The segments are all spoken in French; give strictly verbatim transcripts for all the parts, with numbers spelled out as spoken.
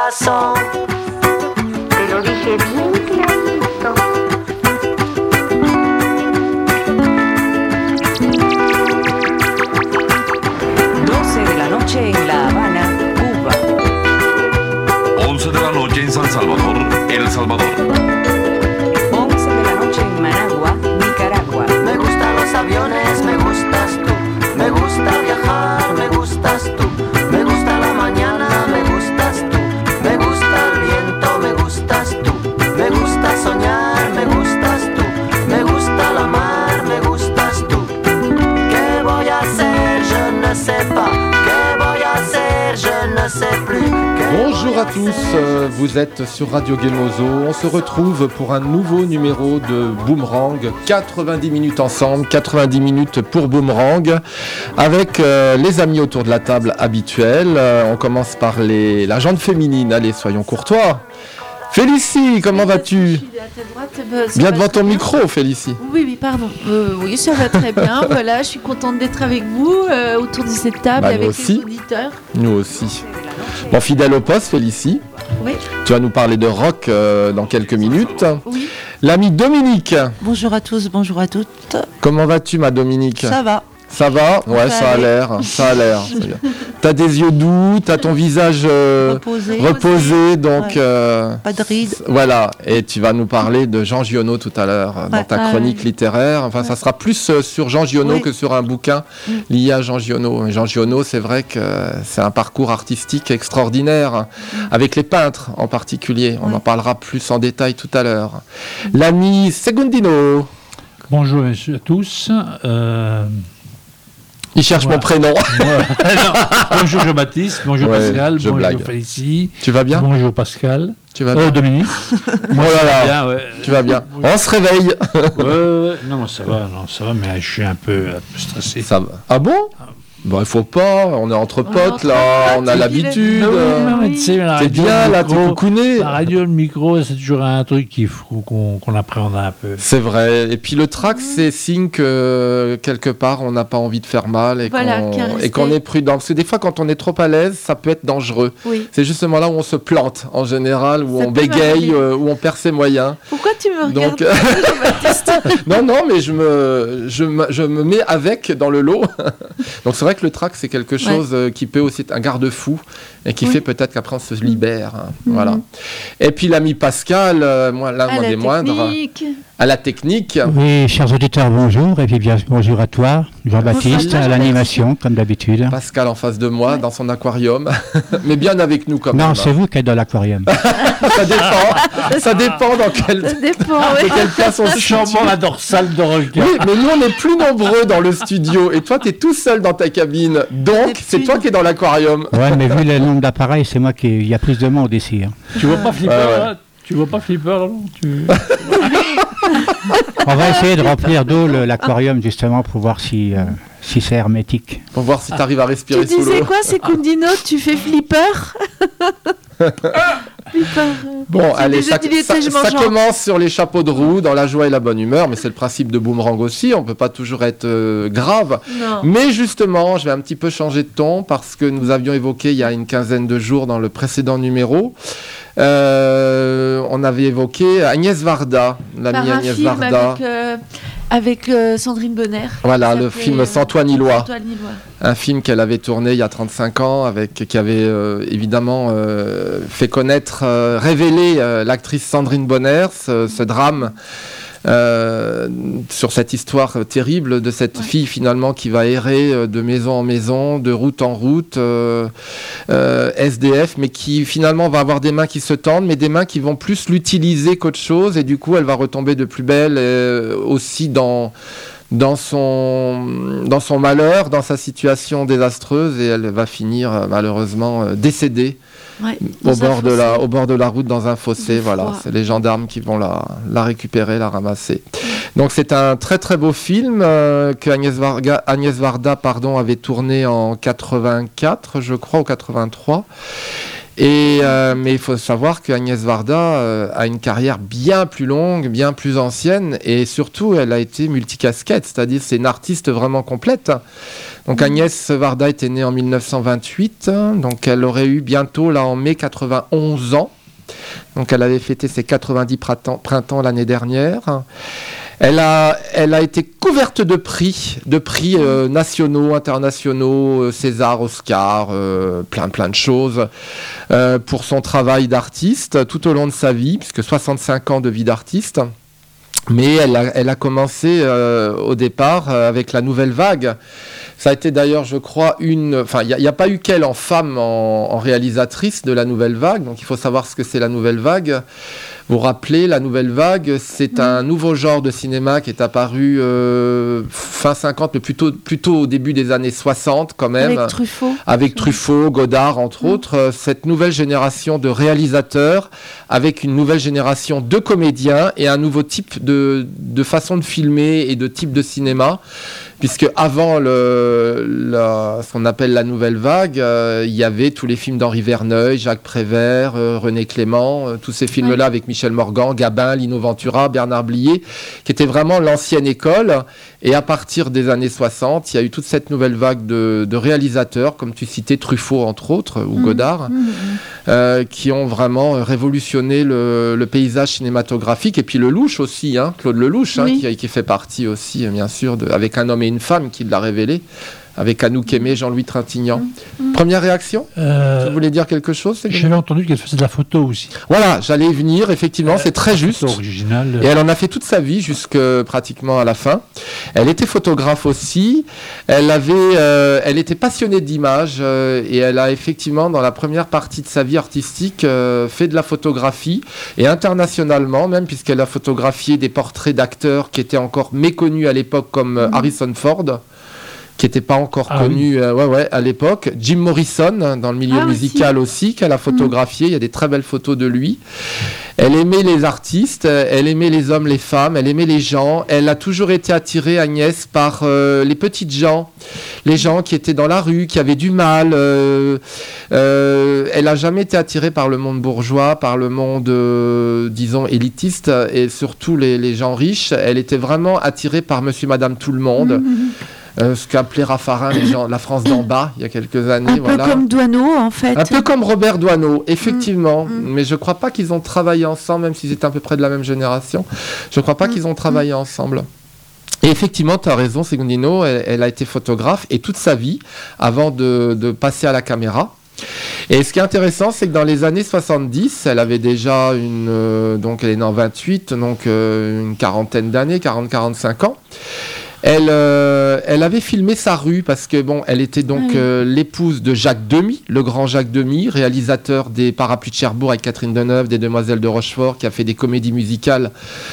corazón. Te lo dije bien clarito. doce de la noche en La Habana, Cuba. once de la noche en San Salvador, El Salvador. once de la noche en Managua, Nicaragua. Me gustan los aviones, me gustas tú. Me gusta viajar, me gustas tú. Me gusta la mañana, me gustas tú. Me gusta el viento, me gustas tú. Me gusta soñar, me gustas tú. Me gusta la mar, me gustas tú. ¿Qué voy a hacer? Je ne sais pas. ¿Qué voy a hacer? Je ne sais plus. Bonjour à tous, euh, vous êtes sur Radio Gemozo. On se retrouve pour un nouveau numéro de Boomerang. quatre-vingt-dix minutes ensemble, quatre-vingt-dix minutes pour Boomerang. Avec euh, les amis autour de la table habituels. Euh, on commence par les, la jante féminine. Allez, soyons courtois. Félicie, comment vas-tu ? Bien devant ton micro, Félicie. Oui, oui, pardon. Euh, oui, ça va très bien. Voilà, je suis contente d'être avec vous euh, autour de cette table Bah, nous avec aussi. les auditeurs. Nous aussi. Bon, fidèle au poste, Félicie. Oui. Tu vas nous parler de rock euh, dans quelques minutes. Oui. L'ami Dominique. Bonjour à tous, bonjour à toutes. Comment vas-tu, ma Dominique ? Ça va. Ça va ? Ouais, ça a aller. l'air, ça a l'air. T'as des yeux doux, t'as ton visage euh, Reposé. reposé, donc Ouais. euh, Pas de rides. voilà. Et tu vas nous parler de Jean Giono tout à l'heure euh, dans Ouais. ta Ah, chronique oui. littéraire. Enfin, ça sera plus euh, sur Jean Giono Oui. que sur un bouquin Mm. lié à Jean Giono. Et Jean Giono, c'est vrai que c'est un parcours artistique extraordinaire, avec les peintres en particulier. On Oui. en parlera plus en détail tout à l'heure. L'ami Segundino. Bonjour à tous. Euh, Il cherche Ouais. mon prénom. moi- non, bonjour Jean-Baptiste, bonjour Ouais, Pascal, je bonjour blague. Félicie, Tu vas bien ? bonjour Pascal, Tu vas euh, bien Dominique. Moi, Oh là ça là. va bien, ouais. Tu vas bien. Oui. On se réveille. Ouais, ouais, ouais. Non, ça va, non, ça va, mais je suis un peu, un peu stressé. Ça va. Ah bon ? Bon, il faut pas. On est entre On est potes entre là. potes, On a il l'habitude. Non, euh, non, mais tu sais, la T'es radio, bien le là, t'es micro, coucouné. La radio, le micro, c'est toujours un truc qu'il faut qu'on qu'on appréhende un peu. C'est vrai. Et puis le track, c'est signe que quelque part, on n'a pas envie de faire mal et Voilà, qu'on qu'à rester. et qu'on est prudent. Parce que des fois, quand on est trop à l'aise, ça peut être dangereux. Oui. C'est justement là où on se plante en général, où Ça on peut bégaye, m'arriver. euh, où on perd ses moyens. Pourquoi tu me regardes Donc, non, non, mais je me, je, me, je me mets avec dans le lot. Donc c'est vrai que le track, c'est quelque chose euh, qui peut aussi être un garde-fou et qui Oui. fait peut-être qu'après on se libère. hein. Mhm. Voilà. Et puis l'ami Pascal, euh, moi, l'un à la des moindres, technique. à la technique. Oui, chers auditeurs, bonjour. Et puis bien, bonjour à toi, Jean-Baptiste, Bonjour, à l'animation, comme d'habitude. Pascal en face de moi, Ouais. dans son aquarium, mais bien avec nous quand Non, même. c'est vous qui êtes dans l'aquarium. Ça dépend. Ça dépend dans quelle, Ça dépend, de oui. quelle place on se situe. Sûrement la dorsale de requin. Oui, mais nous, on est plus nombreux dans le studio. Et toi, tu es tout seul dans ta cabine. Donc, Neptune. c'est toi qui es dans l'aquarium. Ouais, mais vu le nombre d'appareils, c'est moi qui. Il y a plus de monde ici. hein. Tu vois pas Flipper, Ouais, ouais. là Tu vois pas Flipper, là non tu... On va essayer de remplir d'eau le- l'aquarium, justement, pour voir si, euh, si c'est hermétique. Pour voir si tu arrives à Tu respirer sous disais l'eau. quoi, Secundino? Tu fais flipper? Flipper. Bon, C'est allez, des ça, utilités, ça- je ça mange en- commence sur les chapeaux de roue, dans la joie et la bonne humeur, mais c'est le principe de Boomerang aussi, on peut pas toujours être euh, grave. Non. Mais justement, je vais un petit peu changer de ton, parce que nous avions évoqué il y a une quinzaine de jours dans le précédent numéro, euh, on avait évoqué Agnès Varda, Par l'amie un Agnès film Varda. avec, euh, avec euh, Sandrine Bonner. Voilà, Ça le s'appelait, film euh, Sans toi ni loi. Sans toi ni loi. Un film qu'elle avait tourné il y a trente-cinq ans, avec, qui avait euh, évidemment euh, fait connaître, euh, révéler euh, l'actrice Sandrine Bonner, ce, ce drame euh, sur cette histoire terrible de cette Ouais. fille finalement qui va errer euh, de maison en maison, de route en route, euh, euh, S D F, mais qui finalement va avoir des mains qui se tendent, mais des mains qui vont plus l'utiliser qu'autre chose, et du coup elle va retomber de plus belle euh, aussi dans... Dans son, dans son malheur, dans sa situation désastreuse, et elle va finir euh, malheureusement euh, décédée Ouais, au dans un bord, de fossé. la, au bord de la route dans un fossé. De Voilà, froid. c'est les gendarmes qui vont la, la récupérer, la ramasser. Donc c'est un très très beau film euh, que Agnès Varga, Agnès Varda pardon, avait tourné en quatre-vingt-quatre, je crois, ou quatre-vingt-trois. Et, euh, mais il faut savoir qu'Agnès Varda euh, a une carrière bien plus longue, bien plus ancienne, et surtout, elle a été multicasquette, c'est-à-dire c'est une artiste vraiment complète. Donc Agnès Varda était née en mille neuf cent vingt-huit, donc elle aurait eu bientôt, là en mai, quatre-vingt-onze ans. Donc elle avait fêté ses quatre-vingt-dix printemps, printemps l'année dernière. Elle a, elle a été couverte de prix, de prix euh, nationaux, internationaux, euh, César, Oscar, euh, plein plein de choses euh, pour son travail d'artiste tout au long de sa vie, puisque soixante-cinq ans de vie d'artiste. Mais elle a, elle a commencé euh, au départ euh, avec la Nouvelle Vague. Ça a été d'ailleurs, je crois, une... Enfin, il n'y a, a pas eu qu'elle en femme, en, en réalisatrice de la Nouvelle Vague. Donc, il faut savoir ce que c'est la Nouvelle Vague. Vous vous rappelez, la Nouvelle Vague, c'est mmh. un nouveau genre de cinéma qui est apparu euh, fin cinquante, mais plutôt, plutôt au début des années soixante, quand même. Avec Truffaut. Avec Truffaut, Godard, entre mmh. autres. Cette nouvelle génération de réalisateurs, avec une nouvelle génération de comédiens et un nouveau type de, de façon de filmer et de type de cinéma. Puisque avant le, la, ce qu'on appelle la Nouvelle Vague, euh, il y avait tous les films d'Henri Verneuil, Jacques Prévert, euh, René Clément, euh, tous ces films-là ouais. avec Michel Morgan, Gabin, Lino Ventura, Bernard Blier, qui étaient vraiment l'ancienne école. Et à partir des années soixante, il y a eu toute cette nouvelle vague de, de réalisateurs, comme tu citais Truffaut entre autres, ou mmh. Godard, mmh. Euh, qui ont vraiment révolutionné le, le paysage cinématographique. Et puis Lelouch aussi, hein, Claude Lelouch, hein, oui. qui, qui fait partie aussi, bien sûr, de, avec Un homme et une femme qui l'a révélé, avec Anouk Aimé, Jean-Louis Trintignant. Mmh. Première réaction euh, Tu voulais dire quelque chose? J'avais entendu qu'elle faisait de la photo aussi. Voilà, j'allais y venir, effectivement, euh, c'est très juste. Original. Et elle en a fait toute sa vie, jusque pratiquement à la fin. Elle était photographe aussi. Elle, avait, euh, elle était passionnée d'images euh, et elle a effectivement, dans la première partie de sa vie artistique, euh, fait de la photographie, et internationalement même, puisqu'elle a photographié des portraits d'acteurs qui étaient encore méconnus à l'époque, comme mmh. Harrison Ford, qui n'était pas encore ah, connu oui. euh, ouais, ouais, à l'époque. Jim Morrison, dans le milieu ah, musical aussi, aussi qu'elle a photographié. Mmh. Il y a des très belles photos de lui. Elle aimait les artistes, elle aimait les hommes, les femmes, elle aimait les gens. Elle a toujours été attirée, Agnès, par euh, les petites gens, les gens qui étaient dans la rue, qui avaient du mal. Euh, euh, elle n'a jamais été attirée par le monde bourgeois, par le monde, euh, disons, élitiste, et surtout les, les gens riches. Elle était vraiment attirée par monsieur, madame, tout le monde. Mmh. Euh, ce qu'appelait Raffarin les gens, la France d'en bas, il y a quelques années. Un voilà. peu comme Doisneau, en fait. Un peu comme Robert Doisneau, effectivement. Mmh. Mais je ne crois pas qu'ils ont travaillé ensemble, même s'ils étaient à peu près de la même génération. Je ne crois pas mmh. qu'ils ont travaillé mmh. ensemble. Et effectivement, tu as raison, Segundino, elle, elle a été photographe, et toute sa vie, avant de, de passer à la caméra. Et ce qui est intéressant, c'est que dans les années soixante-dix, elle avait déjà une... Euh, donc elle est née en vingt-huit, donc euh, une quarantaine d'années, quarante à quarante-cinq ans. Elle, euh, elle avait filmé sa rue parce que bon, elle était donc euh, l'épouse de Jacques Demy, le grand Jacques Demy, réalisateur des Parapluies de Cherbourg avec Catherine Deneuve, des Demoiselles de Rochefort, qui a fait des comédies musicales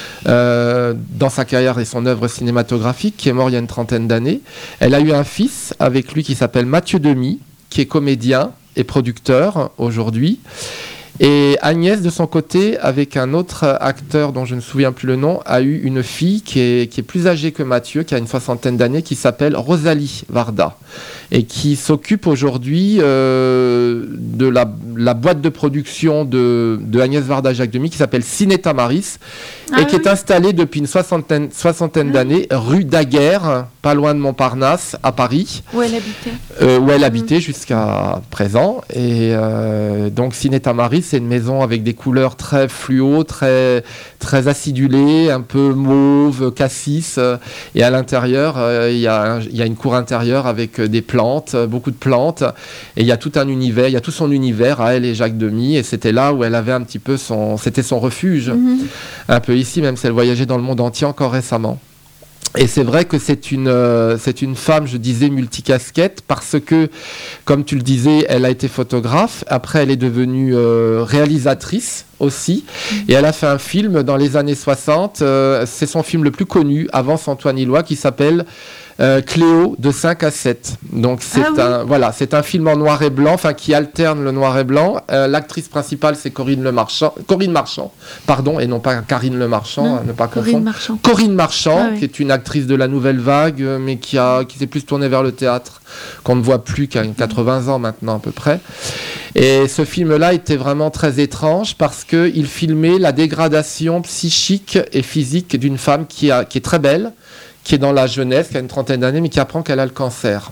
euh, dans sa carrière et son œuvre cinématographique, qui est mort il y a une trentaine d'années. Elle a eu un fils avec lui qui s'appelle Mathieu Demy, qui est comédien et producteur aujourd'hui. Et Agnès, de son côté, avec un autre acteur dont je ne me souviens plus le nom, a eu une fille qui est, qui est plus âgée que Mathieu, qui a une soixantaine d'années, qui s'appelle Rosalie Varda, et qui s'occupe aujourd'hui euh, de la, la boîte de production de, de Agnès Varda Jacques Demy, qui s'appelle Ciné Tamaris, ah, et oui. qui est installée depuis une soixantaine, soixantaine ah. d'années, rue Daguerre, pas loin de Montparnasse, à Paris. Où elle habitait. Euh, où elle habitait mmh. jusqu'à présent. Et euh, donc Ciné Tamaris, c'est une maison avec des couleurs très fluo, très, très acidulées, un peu mauve, cassis. Et à l'intérieur, euh, il y a, y a une cour intérieure avec des plantes, beaucoup de plantes. Et il y a tout un univers, il y a tout son univers à elle et Jacques Demy. Et c'était là où elle avait un petit peu son... C'était son refuge. Mmh. Un peu ici, même si elle voyageait dans le monde entier encore récemment. Et c'est vrai que c'est une, euh, c'est une femme, je disais, multicasquette, parce que, comme tu le disais, elle a été photographe, après elle est devenue euh, réalisatrice aussi, et elle a fait un film dans les années soixante, euh, c'est son film le plus connu, Avance Antoine Hillois, qui s'appelle Euh, Cléo de cinq à sept. Donc c'est Ah oui. un voilà, c'est un film en noir et blanc, enfin qui alterne le noir et blanc. Euh, l'actrice principale c'est Corinne Le Marchand, Corinne Marchand, pardon, et non pas Karine Le Marchand, Non, à ne pas Corinne confondre. Marchand. Corinne Marchand, Ah oui. qui est une actrice de la nouvelle vague, euh, mais qui a qui s'est plus tournée vers le théâtre, qu'on ne voit plus qu'à quatre-vingts ans maintenant à peu près. Et ce film-là était vraiment très étrange parce que il filmait la dégradation psychique et physique d'une femme qui a qui est très belle, qui est dans la jeunesse, qui a une trentaine d'années, mais qui apprend qu'elle a le cancer.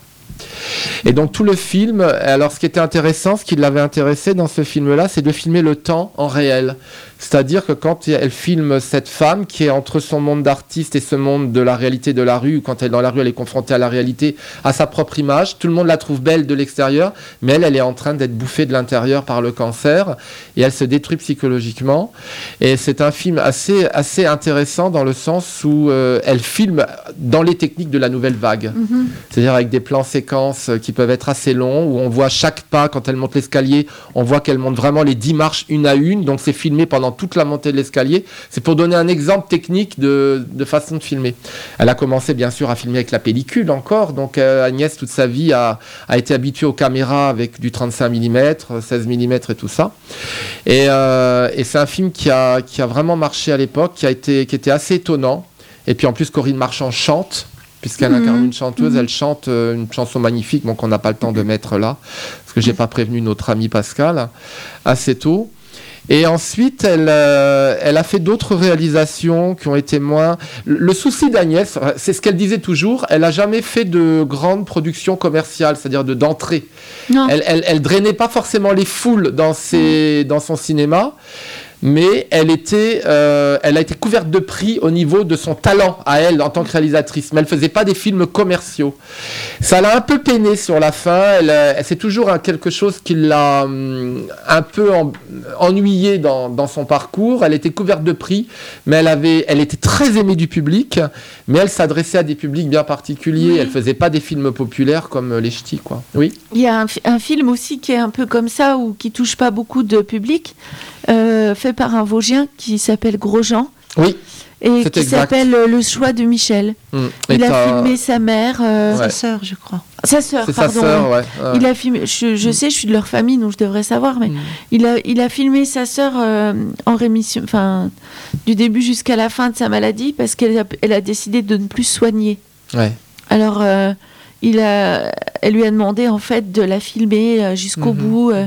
Et donc tout le film, alors ce qui était intéressant, ce qui l'avait intéressé dans ce film-là, c'est de filmer le temps en réel. C'est-à-dire que quand elle filme cette femme qui est entre son monde d'artiste et ce monde de la réalité de la rue, quand elle est dans la rue, elle est confrontée à la réalité, à sa propre image, tout le monde la trouve belle de l'extérieur, mais elle, elle est en train d'être bouffée de l'intérieur par le cancer et elle se détruit psychologiquement. Et c'est un film assez, assez intéressant dans le sens où euh, elle filme dans les techniques de la nouvelle vague. Mhm. C'est-à-dire avec des plans séquences qui peuvent être assez longs, où on voit chaque pas, quand elle monte l'escalier, on voit qu'elle monte vraiment les dix marches une à une, donc c'est filmé pendant toute la montée de l'escalier. C'est pour donner un exemple technique de, de façon de filmer. Elle a commencé bien sûr à filmer avec la pellicule encore, donc euh, Agnès toute sa vie a, a été habituée aux caméras avec du trente-cinq millimètres, seize millimètres et tout ça. Et, euh, et c'est un film qui a, qui a vraiment marché à l'époque, qui, a été, qui était assez étonnant. Et puis en plus Corinne Marchand chante, puisqu'elle Mhm. incarne une chanteuse, Mhm. elle chante euh, une chanson magnifique, bon, qu'on n'a pas le temps de mettre là, parce que j'ai pas prévenu notre ami Pascal assez tôt. Et ensuite, elle, euh, elle a fait d'autres réalisations qui ont été moins... Le, le souci d'Agnès, c'est ce qu'elle disait toujours, elle n'a jamais fait de grandes productions commerciales, c'est-à-dire de d'entrée. Non. Elle, elle, elle drainait pas forcément les foules dans, ses, dans son cinéma, mais elle, était, euh, elle a été couverte de prix au niveau de son talent à elle en tant que réalisatrice. Mais elle ne faisait pas des films commerciaux. Ça l'a un peu peiné sur la fin. Elle, elle, c'est toujours un, quelque chose qui l'a hum, un peu en, ennuyée dans, dans son parcours. Elle était couverte de prix, mais elle, avait, elle était très aimée du public, mais elle s'adressait à des publics bien particuliers. Oui. Elle ne faisait pas des films populaires comme Les Ch'tis, quoi. Oui. Il y a un, fi- un film aussi qui est un peu comme ça, ou qui touche pas beaucoup de public, euh, fait par un Vosgien qui s'appelle Grosjean, Oui. et C'est qui exact. s'appelle euh, Le choix de Michel. Hum. Il Et a t'as- filmé sa mère, euh, Ouais. Sa sœur, je crois. sa sœur, C'est sa pardon. sœur, ouais. ouais. Il a filmé, je, je sais, je suis de leur famille, donc je devrais savoir, mais Mm. il, a, il a filmé sa sœur euh, en rémission, enfin, du début jusqu'à la fin de sa maladie, parce qu'elle a, elle a décidé de ne plus soigner. Ouais. Alors, euh, il a, elle lui a demandé, en fait, de la filmer euh, jusqu'au Mhm. bout. euh,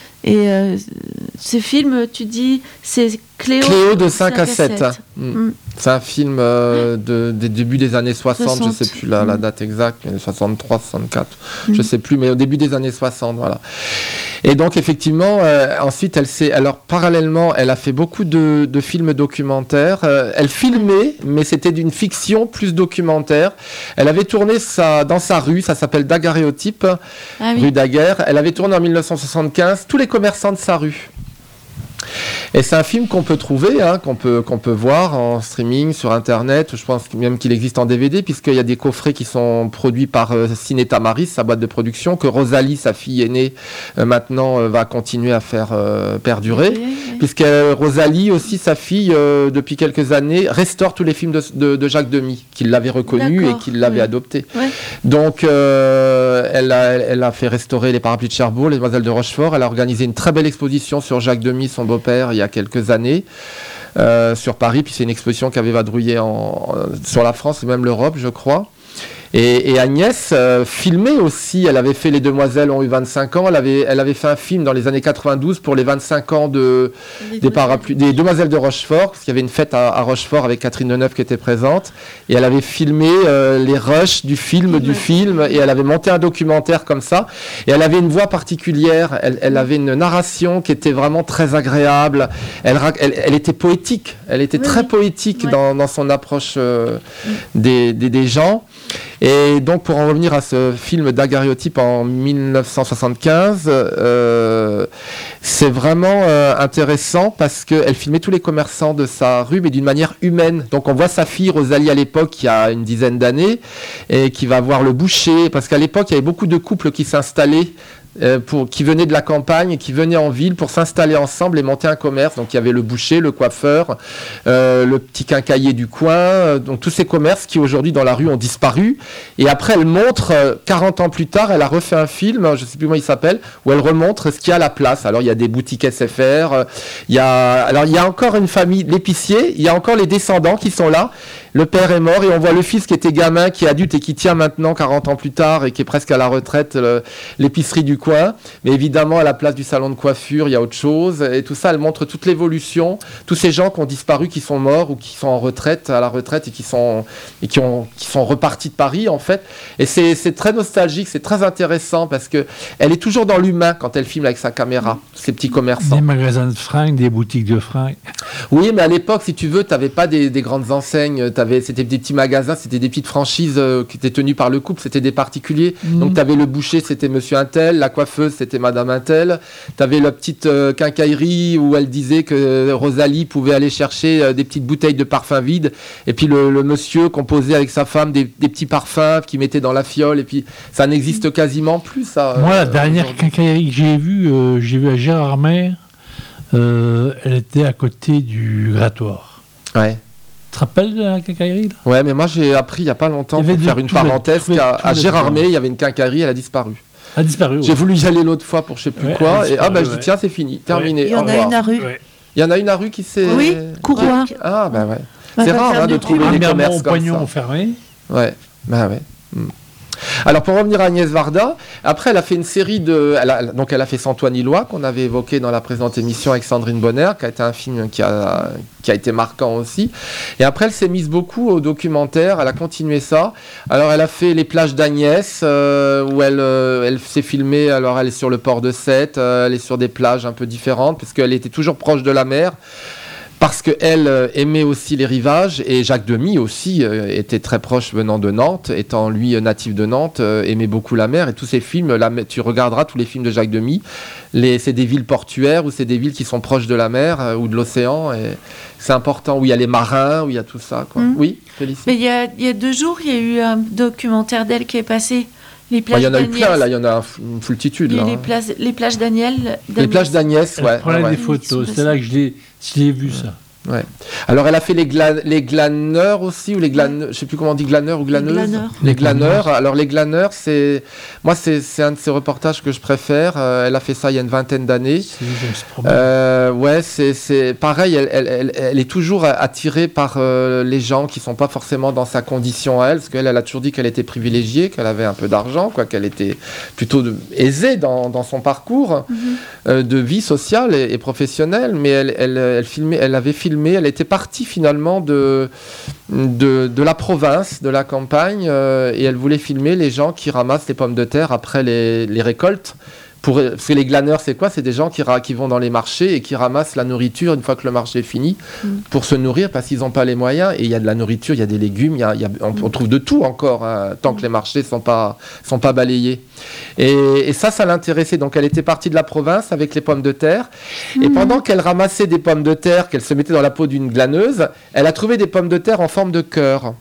et euh, ce film, tu dis, c'est Cléo, Cléo de cinq à sept. sept. Mm. Mm. C'est un film euh, de, des débuts des années soixante, je ne sais soixante. plus la, la Mm. date exacte, mais soixante-trois, soixante-quatre, Mm. je ne sais plus, mais au début des années soixante, voilà. Et donc effectivement, euh, ensuite, elle s'est, alors parallèlement, elle a fait beaucoup de, de films documentaires. Euh, elle filmait, mais c'était d'une fiction plus documentaire. Elle avait tourné ça dans sa rue, ça s'appelle Daguerréotype, Ah oui. rue Daguerre. Elle avait tourné en mille neuf cent soixante-quinze tous les commerçants de sa rue. Et c'est un film qu'on peut trouver, hein, qu'on peut, qu'on peut voir en streaming, sur Internet. Je pense même qu'il existe en D V D, puisqu'il y a des coffrets qui sont produits par euh, Ciné Tamaris, sa boîte de production, que Rosalie, sa fille aînée, euh, maintenant euh, va continuer à faire euh, perdurer. Oui, oui, oui. Puisque euh, Rosalie, aussi, sa fille, euh, depuis quelques années, restaure tous les films de, de, de Jacques Demy, qu'il l'avait reconnu et D'accord, qu'il l'avait oui. adopté. Ouais. Donc, euh, elle, a, elle a fait restaurer les parapluies de Cherbourg, les Demoiselles de Rochefort. Elle a organisé une très belle exposition sur Jacques Demy, son beau-père, il y a quelques années, euh, sur Paris. Puis c'est une exposition qui avait vadrouillé en, en- sur la France et même l'Europe, je crois. Et, et Agnès euh, filmait aussi, elle avait fait Les Demoiselles ont eu vingt-cinq ans, elle avait, elle avait fait un film dans les années quatre-vingt-douze pour les vingt-cinq ans de, des parapluies, des Demoiselles de Rochefort, parce qu'il y avait une fête à, à Rochefort avec Catherine Deneuve qui était présente, et elle avait filmé euh, les rushs du film, du film, et elle avait monté un documentaire comme ça, et elle avait une voix particulière, elle, elle avait une narration qui était vraiment très agréable, elle, rac- elle, elle était poétique, elle était Oui, très oui. poétique Ouais. dans, dans son approche euh, des, des, des gens. Et donc, pour en revenir à ce film Daguerréotype en mille neuf cent soixante-quinze, euh, c'est vraiment euh, intéressant parce qu'elle filmait tous les commerçants de sa rue, mais d'une manière humaine. Donc, on voit sa fille Rosalie à l'époque, qui a une dizaine d'années, et qui va voir le boucher, parce qu'à l'époque, il y avait beaucoup de couples qui s'installaient euh, pour, qui venaient de la campagne et qui venaient en ville pour s'installer ensemble et monter un commerce. Donc il y avait le boucher, le coiffeur, euh, le petit quincaillier du coin, euh, donc tous ces commerces qui aujourd'hui dans la rue ont disparu. Et après elle montre, euh, quarante ans plus tard, elle a refait un film, je ne sais plus comment il s'appelle, où elle remontre ce qu'il y a à la place. Alors il y a des boutiques S F R, euh, il y a, alors il y a encore une famille, l'épicier, il y a encore les descendants qui sont là. Le père est mort et on voit le fils qui était gamin, qui est adulte et qui tient maintenant quarante ans plus tard et qui est presque à la retraite, le, l'épicerie du coin. Mais évidemment, à la place du salon de coiffure, il y a autre chose. Et tout ça, elle montre toute l'évolution, tous ces gens qui ont disparu, qui sont morts ou qui sont en retraite, à la retraite et qui sont, et qui ont, qui sont repartis de Paris, en fait. Et c'est, c'est très nostalgique, c'est très intéressant parce que elle est toujours dans l'humain quand elle filme avec sa caméra, ces petits commerçants. Des magasins de fringues, des boutiques de fringues. Oui, mais à l'époque, si tu veux, tu n'avais pas des, des grandes enseignes. T'avais, c'était des petits magasins, c'était des petites franchises euh, qui étaient tenues par le couple, c'était des particuliers. Mmh. Donc tu avais le boucher, c'était monsieur Untel, la coiffeuse, c'était madame Untel. Tu avais la petite euh, quincaillerie où elle disait que Rosalie pouvait aller chercher euh, des petites bouteilles de parfum vides. Et puis le, le monsieur composait avec sa femme des, des petits parfums qu'il mettait dans la fiole. Et puis ça n'existe quasiment plus, ça. Moi, la euh, dernière aujourd'hui. quincaillerie que j'ai vue, euh, j'ai vu à Gérardmer, euh, elle était à côté du grattoir. Ouais. Tu te rappelles de la quincaillerie là ? Ouais, mais moi j'ai appris il n'y a pas longtemps, pour faire une parenthèse, qu'à Gérardmer, il y avait une quincaillerie, elle a disparu. Elle a disparu, oui. J'ai voulu y aller l'autre fois pour je sais plus ouais, quoi, et ah bah je ouais. dis tiens, c'est fini, terminé. Il y en a une à rue. Ouais. Il y en a une à rue qui s'est... Oui, Courroie. Ah bah ouais. Bah, C'est va rare faire hein, de du trouver Courroie. des Premièrement, commerces au comme pognon ça. fermé. Ouais, bah ouais. Hmm. Alors pour revenir à Agnès Varda, après elle a fait une série de... Elle a, donc elle a fait Santoine-Illois, qu'on avait évoqué dans la précédente émission avec Sandrine Bonner, qui a été un film qui a, qui a été marquant aussi. Et après elle s'est mise beaucoup au documentaire, elle a continué ça. Alors elle a fait Les plages d'Agnès, euh, où elle, euh, elle s'est filmée, alors elle est sur le port de Sète, euh, elle est sur des plages un peu différentes, parce qu'elle était toujours proche de la mer. Parce qu'elle euh, aimait aussi les rivages, et Jacques Demy aussi euh, était très proche venant de Nantes, étant lui euh, natif de Nantes, euh, aimait beaucoup la mer, et tous ces films, la, tu regarderas tous les films de Jacques Demy, les, c'est des villes portuaires, ou c'est des villes qui sont proches de la mer, euh, ou de l'océan, et c'est important, où il y a les marins, où il y a tout ça, quoi. Mmh. Oui, Félicie. Mais il y a, il y a deux jours, il y a eu un documentaire d'elle qui est passé. Les plages Il bah, y en a eu d'Agnès. plein, là, il y en a une foultitude. Là, les, hein. plages, les plages d'Aniel. Les plages d'Agnès, Elle ouais. prenait ouais, des ouais. photos, c'est là que je l'ai, je l'ai vu ça. Ouais. Alors elle a fait les, gla- les glaneurs aussi, ou les glaneurs, je sais plus comment on dit, glaneurs ou glaneuses. Les glaneurs. Les glaneurs. Alors les glaneurs, c'est, moi c'est, c'est un de ces reportages que je préfère. Euh, elle a fait ça il y a une vingtaine d'années. C'est James Promet. Euh, ouais, c'est, c'est pareil. Elle, elle, elle, elle est toujours attirée par euh, les gens qui sont pas forcément dans sa condition à elle, parce qu'elle, elle a toujours dit qu'elle était privilégiée, qu'elle avait un peu d'argent, quoi, qu'elle était plutôt de, aisée dans, dans son parcours mm-hmm. euh, de vie sociale et, et professionnelle. Mais elle, elle, elle filmait, elle avait filmé. Elle était partie finalement de, de, de la province, de la campagne, euh, et elle voulait filmer les gens qui ramassent les pommes de terre après les, les récoltes. Pour, parce que les glaneurs, c'est quoi ? C'est des gens qui, ra- qui vont dans les marchés et qui ramassent la nourriture une fois que le marché est fini mmh. pour se nourrir parce qu'ils n'ont pas les moyens. Et il y a de la nourriture, il y a des légumes, il y a, il y a, on, on trouve de tout encore, hein, tant que les marchés ne sont pas, sont pas balayés. Et, et ça, ça l'intéressait. Donc elle était partie de la province avec les pommes de terre. Mmh. Et pendant qu'elle ramassait des pommes de terre, qu'elle se mettait dans la peau d'une glaneuse, elle a trouvé des pommes de terre en forme de cœur.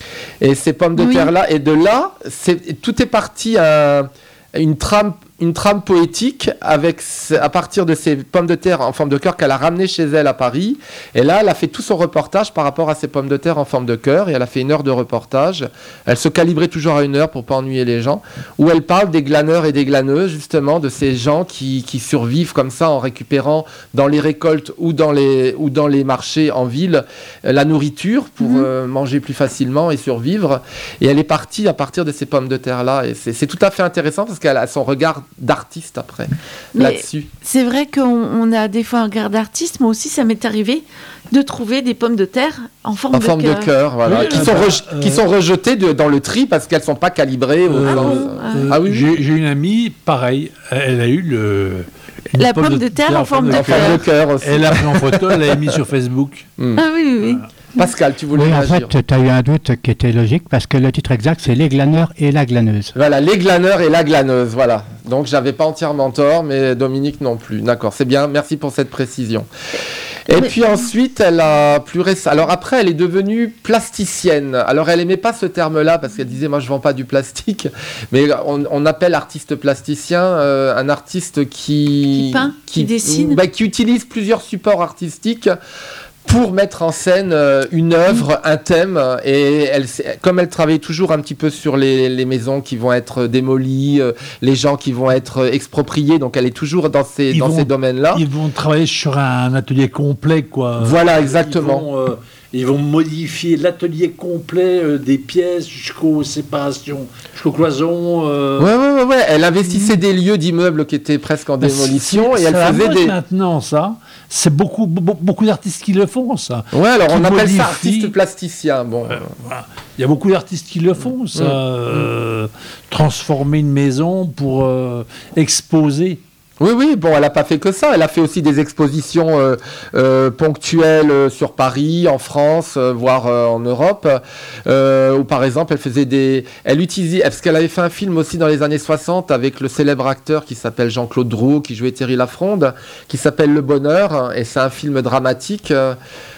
Et ces pommes de oui. terre-là, et de là, c'est, tout est parti à une trame une trame poétique avec, à partir de ces pommes de terre en forme de cœur qu'elle a ramenées chez elle à Paris. Et là, elle a fait tout son reportage par rapport à ces pommes de terre en forme de cœur. Et elle a fait une heure de reportage. Elle se calibrait toujours à une heure pour ne pas ennuyer les gens. Où elle parle des glaneurs et des glaneuses, justement, de ces gens qui, qui survivent comme ça en récupérant dans les récoltes ou dans les, ou dans les marchés en ville la nourriture pour mmh. euh, manger plus facilement et survivre. Et elle est partie à partir de ces pommes de terre-là. Et c'est, c'est tout à fait intéressant parce qu'elle a son regard d'artiste après, mais là-dessus. C'est vrai qu'on on a des fois un regard d'artiste, moi aussi ça m'est arrivé de trouver des pommes de terre en forme en de forme cœur. de cœur, voilà, oui, qui, euh, sont re- euh, qui sont rejetées de, dans le tri parce qu'elles ne sont pas calibrées. Euh, ah, bon, euh, ah oui. J'ai, j'ai une amie, pareil, elle a eu le... La pomme, pomme de, de terre, terre en forme de, de cœur. cœur aussi. Elle l'a pris en photo, elle l'a mis sur Facebook. Mm. Ah oui, oui, oui. Voilà. Pascal, tu voulais oui, réagir. En fait, tu as eu un doute qui était logique parce que le titre exact, c'est Les glaneurs et la glaneuse. Voilà, Les glaneurs et la glaneuse, voilà. Donc, j'avais pas entièrement tort, mais Dominique non plus. D'accord, c'est bien, merci pour cette précision. Et Mais- puis ensuite, elle a plus récemment. Alors après, elle est devenue plasticienne. Alors elle aimait pas ce terme-là parce qu'elle disait moi je vends pas du plastique, mais on, on appelle artiste plasticien euh, un artiste qui Qui peint, qui dessine. bah, qui utilise plusieurs supports artistiques pour mettre en scène euh, une œuvre, un thème, et elle, s'est- comme elle travaille toujours un petit peu sur les, les maisons qui vont être démolies, euh, les gens qui vont être expropriés, donc elle est toujours dans ces, Ils dans vont- ces domaines-là. Ils vont travailler sur un atelier complet, quoi. Voilà, exactement. Ils vont, euh, ils vont modifier l'atelier complet euh, des pièces jusqu'aux séparations, jusqu'aux cloisons. euh. Ouais, ouais, ouais, ouais. Elle investissait des lieux d'immeubles qui étaient presque en Bah, démolition c'est- et elle c'est la faisait mode des. Maintenant, ça, c'est beaucoup, be- beaucoup d'artistes qui le font, ça. Ouais, alors qui on appelle modifient. ça artiste plasticien. Bon. Ouais, voilà. Il y a beaucoup d'artistes qui le font, ça. Mm. euh, transformer une maison pour euh, exposer. Oui, oui, bon, elle n'a pas fait que ça. Elle a fait aussi des expositions euh, euh, ponctuelles euh, sur Paris, en France, euh, voire euh, en Europe. Euh, où par exemple, elle faisait des. Elle utilisait. Parce qu'elle avait fait un film aussi dans les années soixante avec le célèbre acteur qui s'appelle Jean-Claude Drouot, qui jouait Thierry Lafronde, qui s'appelle Le Bonheur. Et c'est un film dramatique. euh,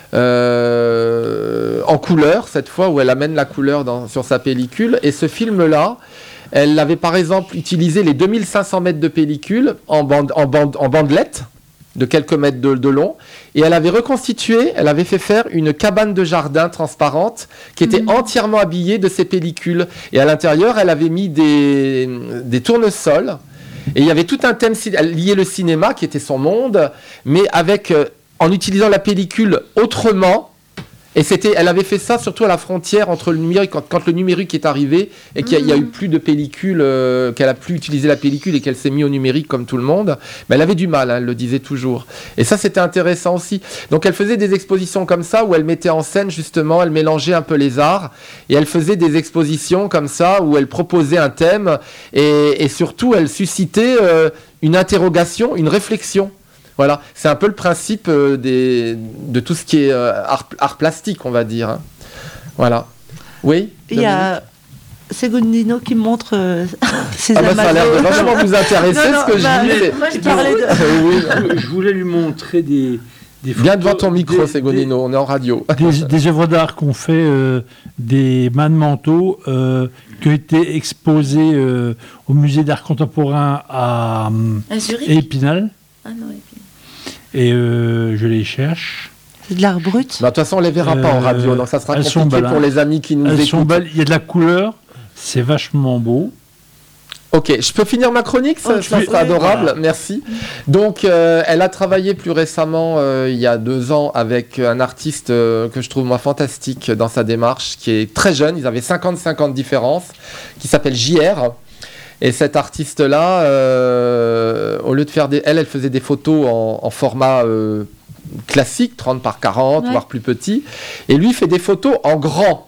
euh, en couleur, cette fois, où elle amène la couleur dans, sur sa pellicule. Et ce film-là, elle avait par exemple utilisé les deux mille cinq cents mètres de pellicule en, bande, en, bande, en bandelette de quelques mètres de, de long, et elle avait reconstitué, elle avait fait faire une cabane de jardin transparente qui était Mhm. entièrement habillée de ces pellicules. Et à l'intérieur, elle avait mis des, des tournesols, et il y avait tout un thème ci- lié au cinéma qui était son monde, mais avec, euh, en utilisant la pellicule autrement. Et c'était, elle avait fait ça surtout à la frontière entre le numérique, quand, quand le numérique est arrivé et qu'il y a, il y a eu plus de pellicule, euh, qu'elle a plus utilisé la pellicule et qu'elle s'est mise au numérique comme tout le monde. Mais elle avait du mal, hein, elle le disait toujours. Et ça, c'était intéressant aussi. Donc, elle faisait des expositions comme ça où elle mettait en scène justement, elle mélangeait un peu les arts et elle faisait des expositions comme ça où elle proposait un thème et, et surtout, elle suscitait euh, une interrogation, une réflexion. Voilà, c'est un peu le principe euh, des, de tout ce qui est euh, art, art plastique, on va dire. hein. Voilà. Oui Il y a Segondino qui montre euh, ses Ah bah, ça a l'air de vachement vous intéresser, Non, non, ce que bah, je dis. mais- moi, je parlais de- Euh, oui. Je voulais lui montrer des, des Viens devant ton des- micro, des- Segondino, on est en radio. des, des œuvres d'art qu'on fait, euh, des manteaux euh, qui ont été exposés euh, au musée d'art contemporain à, hum, À Zurich Épinal. Ah non, Épinal. Et euh, je les cherche. C'est de l'art brut. Bah, De toute façon, on les verra pas en Euh, radio, donc ça sera elles sont compliqué belles, pour hein. les amis qui nous Elles sont écoutent. belles. Il y a de la couleur. C'est vachement beau. Ok, je peux finir ma chronique, ça, Oh, ça tu- sera oui, adorable, voilà. merci. Donc, euh, elle a travaillé plus récemment, euh, il y a deux ans, avec un artiste euh, que je trouve moi fantastique dans sa démarche, qui est très jeune, ils avaient cinquante-cinq ans de différence, qui s'appelle J R. Et cet artiste-là, euh, au lieu de faire des... Elle, elle faisait des photos en, en format euh, classique, trente par quarante, Ouais. voire plus petit. Et lui, il fait des photos en grand.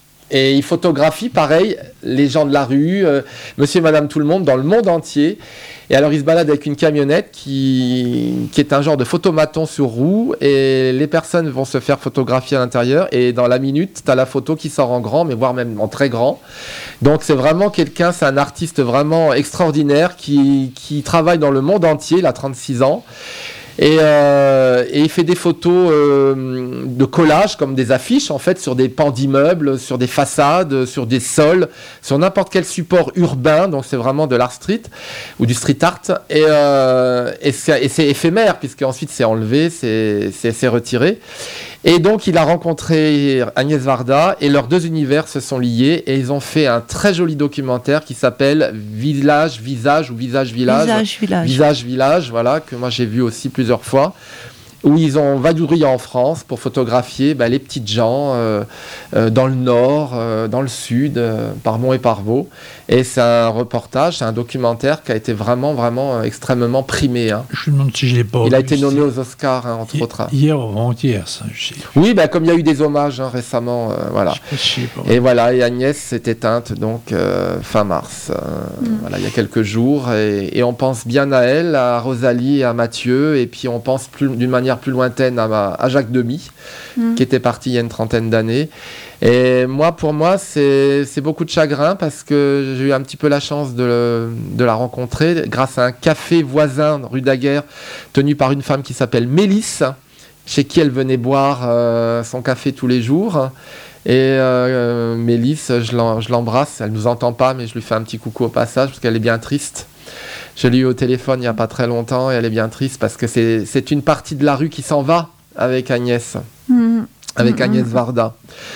Et il photographie, pareil, les gens de la rue, euh, monsieur et madame tout le monde, dans le monde entier. Et alors, il se balade avec une camionnette qui, qui est un genre de photomaton sur roue. Et les personnes vont se faire photographier à l'intérieur. Et dans la minute, tu as la photo qui sort en grand, mais voire même en très grand. Donc, c'est vraiment quelqu'un, c'est un artiste vraiment extraordinaire qui, qui travaille dans le monde entier. Il a trente-six ans. Et, euh, et il fait des photos euh, de collage comme des affiches en fait sur des pans d'immeubles, sur des façades, sur des sols, sur n'importe quel support urbain. Donc c'est vraiment de l'art street ou du street art. Et, euh, et, c'est, et c'est éphémère puisque ensuite c'est enlevé, c'est, c'est, c'est retiré. Et donc il a rencontré Agnès Varda et leurs deux univers se sont liés et ils ont fait un très joli documentaire qui s'appelle Village, Visage ou Visage, Village. Visage, village. Visage Village, voilà, que moi j'ai vu aussi plusieurs fois, où ils ont vadrouillé en France pour photographier bah, les petites gens euh, euh, dans le nord, euh, dans le sud, euh, par Mont et par Vaux. Et c'est un reportage, c'est un documentaire qui a été vraiment, vraiment euh, extrêmement primé. hein. Je me demande si je l'ai pas Il a vu. été nommé aux Oscars, hein, entre Hi- autres. Hier ou avant-hier, ça. Je sais. Oui, bah, comme il y a eu des hommages hein, récemment, euh, voilà. Je sais pas, je sais pas. Et voilà, et Agnès s'est éteinte donc euh, fin mars, euh, voilà, il y a quelques jours, et, et on pense bien à elle, à Rosalie et à Mathieu, et puis on pense plus, d'une manière plus lointaine à, ma- à Jacques Demy, Mm. qui était parti il y a une trentaine d'années. Et moi, pour moi, c'est, c'est beaucoup de chagrin parce que j'ai eu un petit peu la chance de, le- de la rencontrer grâce à un café voisin rue Daguerre tenu par une femme qui s'appelle Mélisse, chez qui elle venait boire euh, son café tous les jours. Et euh, Mélisse, je, l'em- je l'embrasse, elle ne nous entend pas, mais je lui fais un petit coucou au passage parce qu'elle est bien triste. Je l'ai eu au téléphone il n'y a pas très longtemps et elle est bien triste parce que c'est, c'est une partie de la rue qui s'en va avec Agnès, Mmh. avec Mmh. Agnès Varda.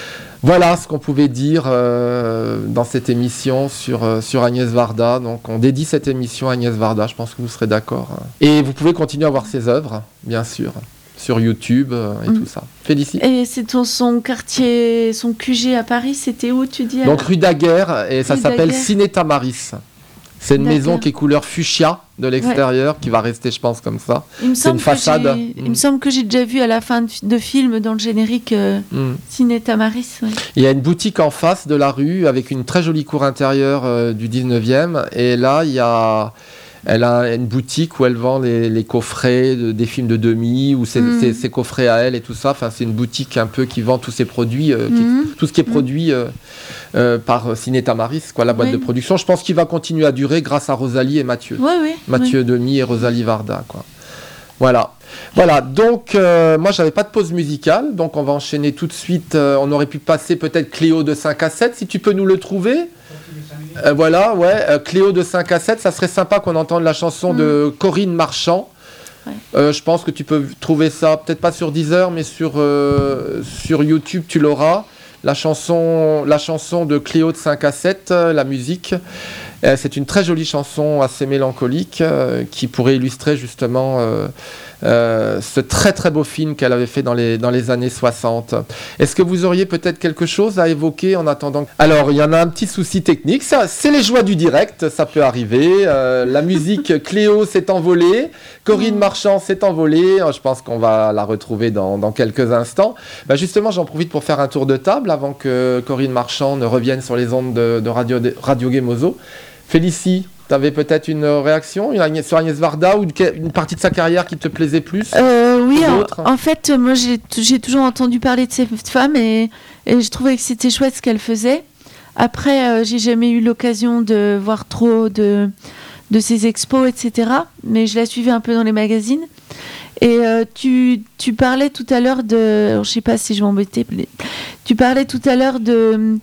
Voilà ce qu'on pouvait dire euh, dans cette émission sur, euh, sur Agnès Varda. Donc on dédie cette émission à Agnès Varda, je pense que vous serez d'accord. Et vous pouvez continuer à voir ses œuvres, bien sûr, sur YouTube euh, et Mm. tout ça. Félicie. Et c'est ton, son quartier, son Q G à Paris, c'était où tu dis Donc alors rue Daguerre, et ça Rue s'appelle Daguerre. Ciné Tamaris. C'est une D'accord. maison qui est couleur fuchsia de l'extérieur, qui va rester, je pense, comme ça. Il me c'est semble une façade. que j'ai- Il Mm. me semble que j'ai déjà vu à la fin de, de film dans le générique euh, Mm. Ciné Tamaris. Ouais. Il y a une boutique en face de la rue avec une très jolie cour intérieure euh, du dix-neuvième. Et là, il y a... Elle a une boutique où elle vend les, les coffrets de- des films de demi, ou ses, Mm. ses- ses coffrets à elle et tout ça. Enfin, c'est une boutique un peu qui vend tous ses produits, euh, qui- Mhm. tout ce qui est produit euh, euh, par Ciné Tamaris, quoi, la boîte Oui. de production. Je pense qu'il va continuer à durer grâce à Rosalie et Mathieu. Ouais, ouais, Mathieu ouais. Demy et Rosalie Varda, quoi. Voilà. Voilà, donc euh, moi j'avais pas de pause musicale, donc on va enchaîner tout de suite. Euh, on aurait pu passer peut-être Cléo de cinq à sept, si tu peux nous le trouver. Euh, voilà, ouais, euh, Cléo de cinq à sept, ça serait sympa qu'on entende la chanson de Corinne Marchand. Ouais. Euh, je pense que tu peux trouver ça, peut-être pas sur Deezer, mais sur, euh, sur YouTube, tu l'auras. La chanson, la chanson de Cléo de cinq à sept, euh, la musique. Euh, c'est une très jolie chanson assez mélancolique euh, qui pourrait illustrer justement euh, euh, ce très très beau film qu'elle avait fait dans les, dans les années soixante. Est-ce que vous auriez peut-être quelque chose à évoquer en attendant? Alors, il y en a un petit souci technique, ça, c'est les joies du direct, ça peut arriver. Euh, la musique Cléo s'est envolée, Corinne Marchand s'est envolée, je pense qu'on va la retrouver dans, dans quelques instants. Bah, justement, j'en profite pour faire un tour de table avant que Corinne Marchand ne revienne sur les ondes de, de Radio, de Radio Gemozo. Félicie, tu avais peut-être une réaction une Agnès, sur Agnès Varda ou une, une partie de sa carrière qui te plaisait plus Euh, oui, que en, d'autres en fait, euh, moi j'ai, t- j'ai toujours entendu parler de cette femme et, et je trouvais que c'était chouette ce qu'elle faisait. Après, euh, j'ai jamais eu l'occasion de voir trop de, de ses expos, et cetera. Mais je la suivais un peu dans les magazines. Et euh, tu, tu parlais tout à l'heure de. Alors, je sais pas si je vais m'embêter. mais Tu parlais tout à l'heure de.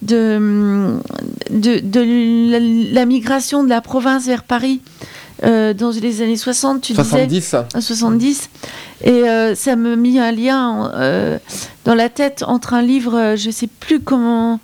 De, de, de la, la migration de la province vers Paris euh, dans les années soixante, tu soixante-dix. disais en soixante-dix, et euh, ça me mit un lien euh, dans la tête entre un livre, euh, je sais plus comment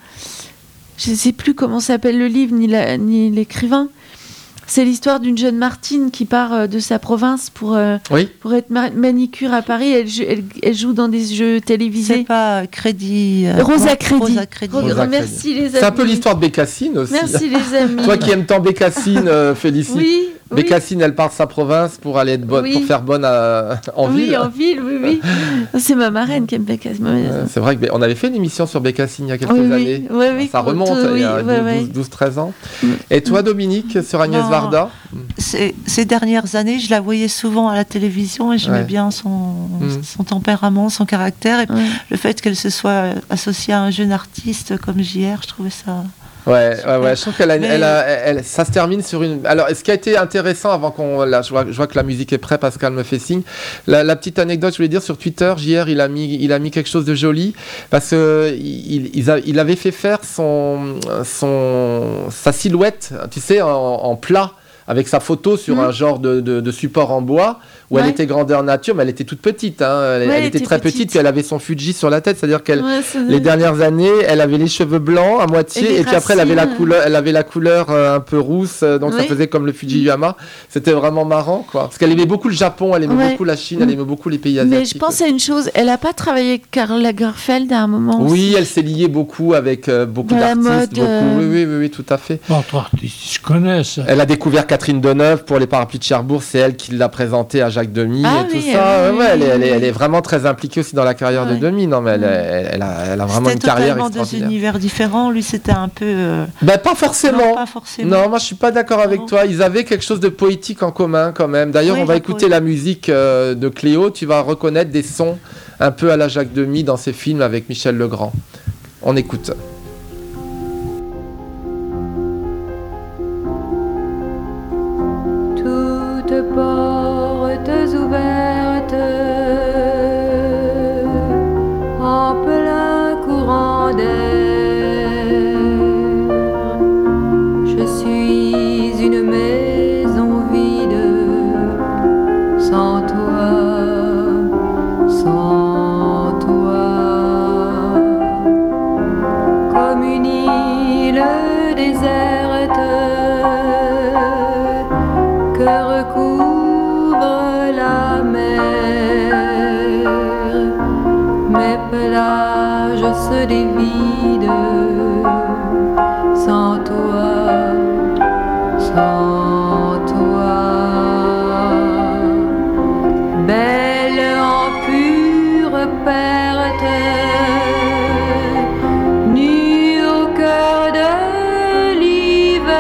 je sais plus comment s'appelle le livre ni, la, ni l'écrivain. C'est l'histoire d'une jeune Martine qui part euh, de sa province pour, euh, Oui. pour être ma- manicure à Paris. Elle, jou- elle, elle joue dans des jeux télévisés. C'est pas Crédit. euh, Rosa non, Crédit. Rosa Crédit. Rosa- Rosa Merci les amis. C'est un peu l'histoire de Bécassine aussi. Merci les amis. Toi qui aimes tant Bécassine, euh, Félicie. Oui, oui. Bécassine, elle part de sa province pour aller être bonne, Oui. pour faire bonne à- en oui, ville. en ville, oui, oui. C'est ma marraine qui aime Bécassine. Euh, c'est vrai qu'on avait fait une émission sur Bécassine il y a quelques Oui, oui, années. oui, oui, Ça quand remonte, tout- il y a oui, ouais, ouais. douze treize ans. Mm. Et toi, Dominique, sur Agnès Non. Varda? Ces, ces dernières années, je la voyais souvent à la télévision et j'aimais Ouais. bien son, Mm. son tempérament, son caractère. Et Ouais. le fait qu'elle se soit associée à un jeune artiste comme J R, je trouvais ça. Ouais, ouais, ouais, je trouve qu'elle a, Mais- elle a- elle- ça se termine sur une. Alors, ce qui a été intéressant avant qu'on. Là, je vois, je vois que la musique est prête, Pascal me fait signe. La, la petite anecdote, je voulais dire, sur Twitter, J R, il a mis, il a mis quelque chose de joli parce que il, il, a- il avait fait faire son, son, sa silhouette, tu sais, en, en plat, avec sa photo sur Mhm. un genre de, de, de support en bois où elle Ouais. était grandeur nature, mais elle était toute petite. Hein. Elle, Ouais, elle elle était était très petite, petite. puis elle avait son Fuji sur la tête, c'est-à-dire qu'elle. Ouais, ça- Les dernières années, elle avait les cheveux blancs à moitié, Et et, les puis après elle avait la racines. couleur, elle avait la couleur euh, un peu rousse, euh, donc ça Oui. faisait comme le Fujiyama. C'était vraiment marrant, quoi. Parce qu'elle aimait beaucoup le Japon, elle aimait Ouais. beaucoup la Chine, elle Mm. aimait beaucoup les pays asiatiques. Mais je pense à une chose, elle n'a pas travaillé avec Karl Lagerfeld à un moment Oui, aussi. elle s'est liée beaucoup avec euh, beaucoup Dans la d'artistes, mode, beaucoup. euh, Oui, oui, oui, oui, tout à fait. Entre artistes, je connais ça. Elle a découvert Catherine Deneuve pour les parapluies de Cherbourg, c'est elle qui l'a présentée à Jacques Demy Ah et tout oui, ça. euh, Ouais, oui, elle, est, oui, elle, est, oui. elle est vraiment très impliquée aussi dans la carrière de Ouais. Demy. Non, mais elle, Mm. elle, elle a, elle a vraiment une C'était carrière totalement deux extraordinaire. univers différents. Lui, c'était un peu. euh, Ben, pas forcément. Non, pas forcément. Non, moi je suis pas d'accord avec Non. toi. Ils avaient quelque chose de poétique en commun quand même. D'ailleurs, Oui, on va la écouter poé- la musique euh, de Cléo. Tu vas reconnaître des sons un peu à la Jacques Demy dans ses films avec Michel Legrand. On écoute. Toutes portes ouvertes, sans toi, sans toi, comme une île déserte que recouvre la mer. Mes plages se dévident sans toi, sans toi. Belle en pure perte, nue au cœur de l'hiver,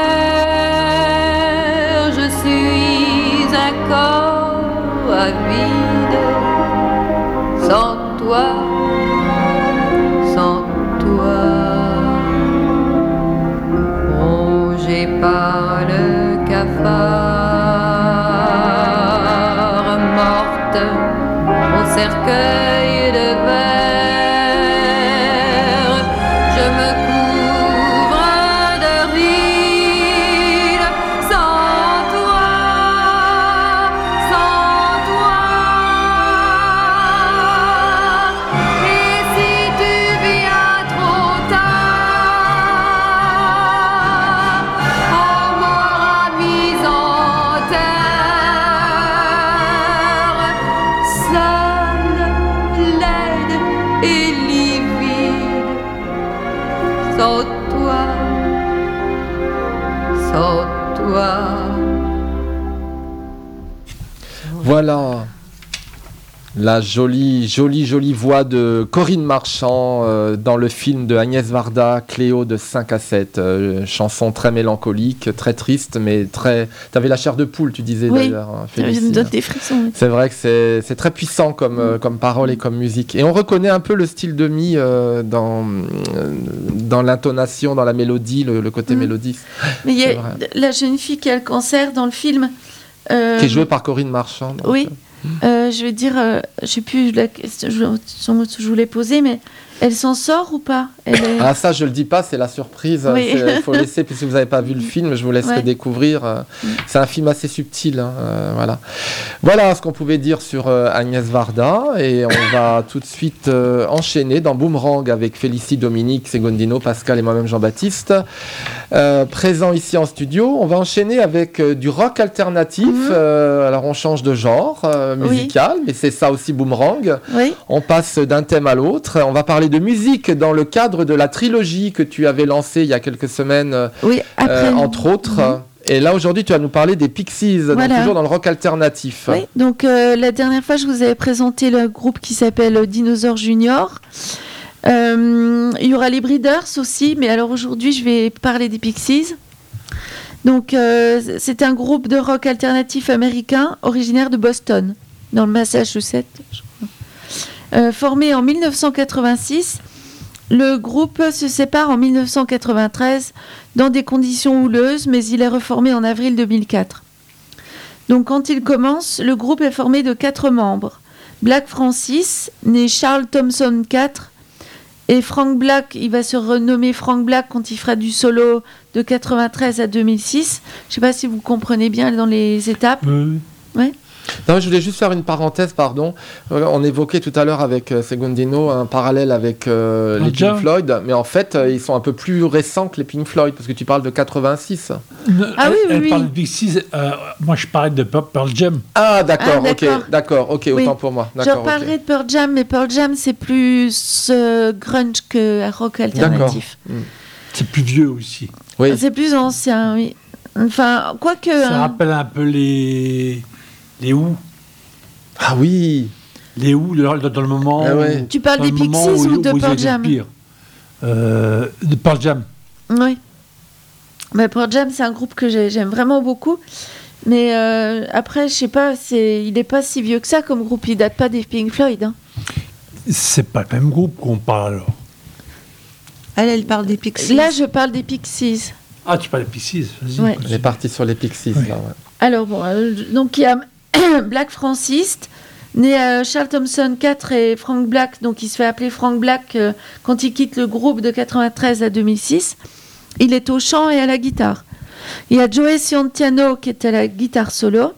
je suis un corps avide, sans toi, sans toi, rongé par le cafard, morte au cercueil de verre, je me couvre de rides, sans toi, sans toi. Et si tu viens trop tard, on m'aura mise en terre, seule, laide et livide, sans toi, sans toi. Voilà la jolie, jolie, jolie voix de Corinne Marchand euh, dans le film de Agnès Varda, Cléo de cinq à sept. Euh, chanson très mélancolique, très triste, mais très... T'avais la chair de poule, tu disais Oui, d'ailleurs. hein, ça me Félicie. donne des frissons. Oui. C'est vrai que c'est, c'est très puissant comme, euh, comme parole et comme musique. Et on reconnaît un peu le style de Mi euh, dans, euh, dans l'intonation, dans la mélodie, le, le côté Mm. mélodique. Mais il y C'est a vrai. la jeune fille qui a le cancer dans le film. euh, Qui est joué par Corinne Marchand. donc, Oui, euh, je veux dire, euh, je sais plus la question je, je voulais poser, mais elle s'en sort ou pas? Elle est... Ah ça je le dis pas, c'est la surprise. Oui. Il faut laisser, puisque vous n'avez pas vu le film, je vous laisserai Ouais. découvrir. Euh, Mm. C'est un film assez subtil. hein, euh, voilà. Voilà ce qu'on pouvait dire sur euh, Agnès Varda. Et on va tout de suite euh, enchaîner dans Boomerang avec Félicie, Dominique, Segondino, Pascal et moi-même Jean-Baptiste. Euh, présent ici en studio. On va enchaîner avec euh, du rock alternatif. Mhm. Euh, alors on change de genre euh, Oui. musical, mais c'est ça aussi Boomerang. Oui, On passe d'un thème à l'autre. On va parler de musique dans le cadre de la trilogie que tu avais lancée il y a quelques semaines, euh, oui, après. entre autres. Mhm. Et là, aujourd'hui, tu vas nous parler des Pixies, donc Voilà. toujours dans le rock alternatif. Oui, donc euh, la dernière fois, je vous avais présenté le groupe qui s'appelle Dinosaur Junior. Euh, il y aura les Breeders aussi, mais alors aujourd'hui, je vais parler des Pixies. Donc, euh, c'est un groupe de rock alternatif américain originaire de Boston, dans le Massachusetts, je crois. Euh, formé en mille neuf cent quatre-vingt-six, le groupe se sépare en mille neuf cent quatre-vingt-treize dans des conditions houleuses, mais il est reformé en avril deux mille quatre. Donc, quand il commence, le groupe est formé de quatre membres. Black Francis, né Charles Thompson quatre, et Frank Black, il va se renommer Frank Black quand il fera du solo de quatre-vingt-treize à deux mille six. Je ne sais pas si vous comprenez bien dans les étapes. Oui, Ouais. Non, je voulais juste faire une parenthèse, pardon. Euh, On évoquait tout à l'heure avec euh, Segondino un parallèle avec euh, les Déjà. Pink Floyd, mais en fait, euh, ils sont un peu plus récents que les Pink Floyd, parce que tu parles de quatre-vingt-six. Ah elle, oui, oui, elle oui. parle de Pixies, euh, moi je parlais de Pearl Pearl Jam. Ah, d'accord, Ah, ok, d'accord. d'accord, ok, Oui. autant pour moi. Je D'accord, reparlerai ok. de Pearl Jam, mais Pearl Jam, c'est plus euh, grunge que rock alternatif. Mm. C'est plus vieux aussi. Oui. C'est plus ancien, oui. Enfin, quoique... Ça hein. rappelle un peu les les Who. Ah oui. Les Who, dans, dans le moment. Ah ouais. où- Tu parles dans des le moment Pixies où- ou de où ils Pearl étaient Jam? pires. Euh, De Pearl Jam. Oui. Mais Pearl Jam, c'est un groupe que j'ai- j'aime vraiment beaucoup. Mais euh, après, je sais pas, c'est, il n'est pas si vieux que ça comme groupe. Il date pas des Pink Floyd. Hein. C'est pas le même groupe qu'on parle alors. Elle, elle parle des Pixies. Là, je parle des Pixies. Ah, tu parles des Pixies, vas-y. Ouais. On est parti sur les Pixies, Oui. là, ouais. Alors, bon, euh, donc il y a Black Francis, né à Charles Thompson quatre et Frank Black, donc il se fait appeler Frank Black euh, quand il quitte le groupe de quatre-vingt-treize à deux mille six. Il est au chant et à la guitare. Il y a Joey Scientiano qui est à la guitare solo,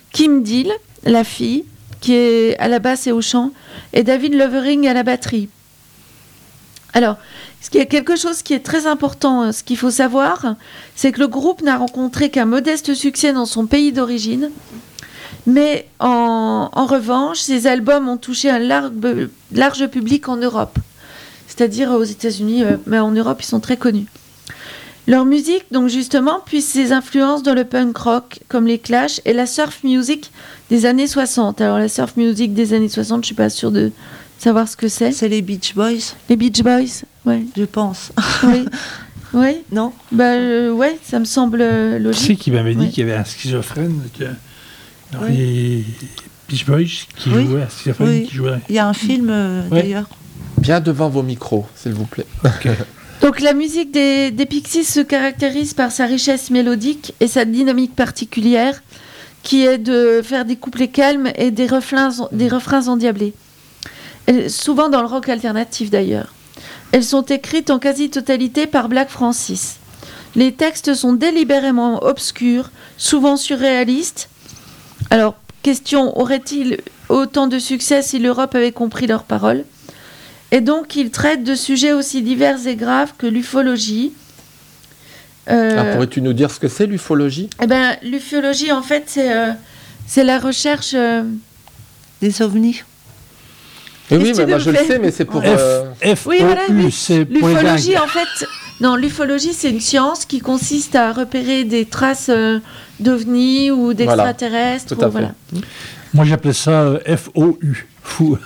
Kim Deal, la fille, qui est à la basse et au chant, et David Lovering à la batterie. Alors, ce qui est quelque chose qui est très important, ce qu'il faut savoir, c'est que le groupe n'a rencontré qu'un modeste succès dans son pays d'origine, mais en, en revanche, ses albums ont touché un large, large public en Europe, c'est-à-dire aux États-Unis, euh, mais en Europe, ils sont très connus. Leur musique, donc justement, puise ses influences dans le punk rock, comme les Clash, et la surf music des années soixante. Alors, la surf music des années soixante, je ne suis pas sûre de savoir ce que c'est. C'est les Beach Boys. Les Beach Boys, oui. Je pense. Oui. Oui. Non. Bah, euh, ouais, ça me semble euh, logique. Qui c'est qui m'avait dit ouais. qu'il y avait un schizophrène que, dans Oui. les Beach Boys qui Oui. jouait, un schizophrène Oui. qui jouait. Il y a un film euh, Ouais. d'ailleurs. Bien devant vos micros, s'il vous plaît. Okay. Donc la musique des, des Pixies se caractérise par sa richesse mélodique et sa dynamique particulière, qui est de faire des couplets calmes et des refrains, des refrains endiablés. Elles, souvent dans le rock alternatif d'ailleurs. Elles sont écrites en quasi-totalité par Black Francis. Les textes sont délibérément obscurs, souvent surréalistes. Alors, question, aurait-il autant de succès si l'Europe avait compris leurs paroles ? Et donc, il traite de sujets aussi divers et graves que l'ufologie. Euh, Ah, pourrais-tu nous dire ce que c'est l'ufologie ? Eh ben, l'ufologie, en fait, c'est, euh, c'est la recherche... euh, Des ovnis. Eh oui, Qu'est-ce que mais moi tu je nous le fais sais, mais c'est pour... F, euh, F Oui, O voilà, U, oui. c'est pour les L'ufologie, dingues. en fait... Non, l'ufologie, c'est une science qui consiste à repérer des traces euh, d'ovnis ou d'extraterrestres. Tout à ou, fait. voilà. Moi j'appelais ça euh, F O U. Fou.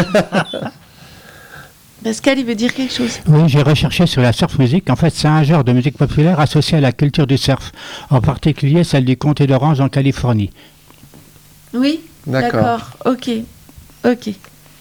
Pascal, il veut dire quelque chose. Oui, j'ai recherché sur la surf music. En fait, c'est un genre de musique populaire associé à la culture du surf, en particulier celle du comté d'Orange en Californie. Oui, D'accord. d'accord. Ok, ok.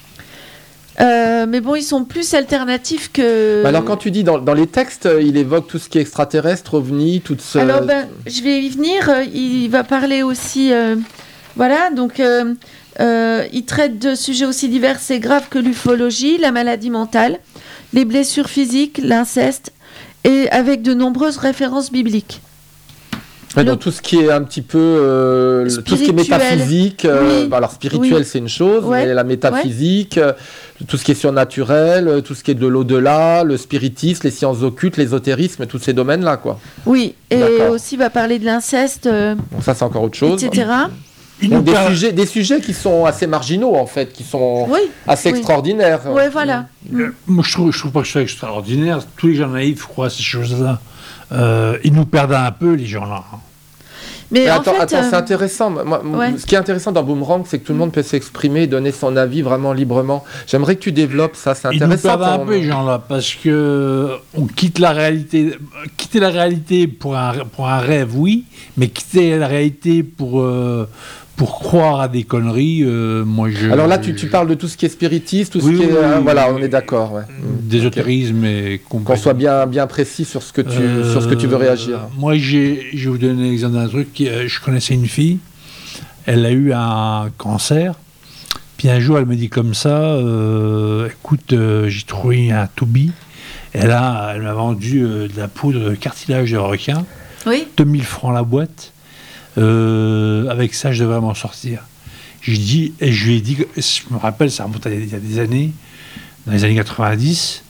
Euh, mais bon, ils sont plus alternatifs que... bah alors quand tu dis dans, dans les textes, euh, il évoque tout ce qui est extraterrestre, ovni, tout ce... Alors, ben, je vais y venir. Euh, Il va parler aussi... euh, voilà, donc... euh, euh, il traite de sujets aussi divers et graves que l'ufologie, la maladie mentale, les blessures physiques, l'inceste, et avec de nombreuses références bibliques. Ouais, le- donc tout ce qui est un petit peu... euh, le- tout ce qui est Spirituel. métaphysique, euh, Oui. bah alors spirituel Oui. c'est une chose, Ouais. mais la métaphysique, euh, tout ce qui est surnaturel, euh, tout ce qui est de l'au-delà, le spiritisme, les sciences occultes, l'ésotérisme, tous ces domaines-là, quoi. Oui, et D'accord. aussi il va parler de l'inceste, euh, Donc ça c'est encore autre chose. et cetera. Il Donc nous des parle- sujets, des sujets qui sont assez marginaux en fait, qui sont Oui, assez oui. extraordinaires. Oui, voilà. Euh, moi, je trouve, je trouve pas que c'est extraordinaire. Tous les gens naïfs croient à ces choses-là. Euh, ils nous perdent un peu, les gens-là. Mais Mais en attends, fait, attends, euh, c'est intéressant. Moi, m- ouais. Ce qui est intéressant dans Boomerang, c'est que tout le monde peut s'exprimer et donner son avis vraiment librement. J'aimerais que tu développes ça, c'est Ils nous intéressant. perdent un ton- peu, les gens-là, parce que on quitte la réalité. Quitter la réalité pour un, pour un rêve, oui, mais quitter la réalité pour, euh, pour croire à des conneries, euh, moi je. Alors là, tu, tu parles de tout ce qui est spiritiste, tout Oui, ce qui est... oui, euh, oui, voilà, oui, on oui. est d'accord. Ouais. d'ésotérisme et Qu'on compagnie. soit bien, bien précis sur ce que tu, Euh, sur ce que tu veux réagir. Moi, j'ai, je vais vous donner l'exemple d'un truc. qui, euh, Je connaissais une fille, elle a eu un cancer. Puis un jour, elle me dit comme ça, euh, écoute, euh, j'ai trouvé un toubib. Et là, elle m'a vendu euh, de la poudre de cartilage de requin, oui, deux mille francs la boîte. Euh, avec ça, je devrais m'en sortir. Je dis, et je lui ai dit, que- je me rappelle, ça remonte à il y a des années, dans les années quatre-vingt-dix,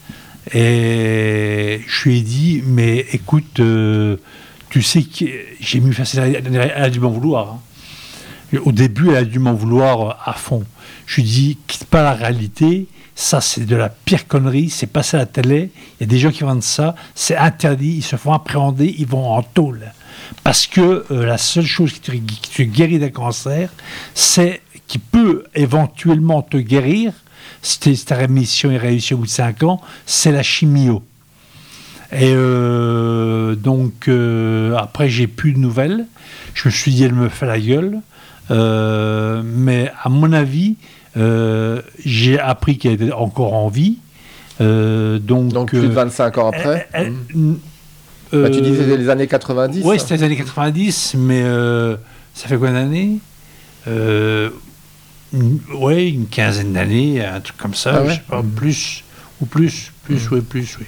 et je lui ai dit, mais écoute, euh, tu sais que j'ai mis face à elle, elle a dû m'en vouloir. hein. Au début, elle a dû m'en vouloir à fond. Je lui ai dit, quitte pas la réalité, ça c'est de la pire connerie, c'est passé à la télé, il y a des gens qui vendent ça, c'est interdit, ils se font appréhender, ils vont en tôle. Parce que euh, la seule chose qui te, qui te guérit d'un cancer, c'est qui peut éventuellement te guérir, si ta rémission est réussie au bout de cinq ans, c'est la chimio. Et euh, donc, euh, après, j'ai plus de nouvelles. Je me suis dit, elle me fait la gueule. Euh, mais à mon avis, euh, j'ai appris qu'elle était encore en vie. Euh, donc, Donc plus de euh, vingt-cinq ans après. elle- Mmh. euh, Bah, tu disais les années quatre-vingt-dix. oui, c'était les années quatre-vingt-dix, mais euh, ça fait combien d'années euh, Oui, une quinzaine d'années, un truc comme ça, Ah ouais je sais pas, plus, ou plus, plus, Mmh. oui, plus, oui.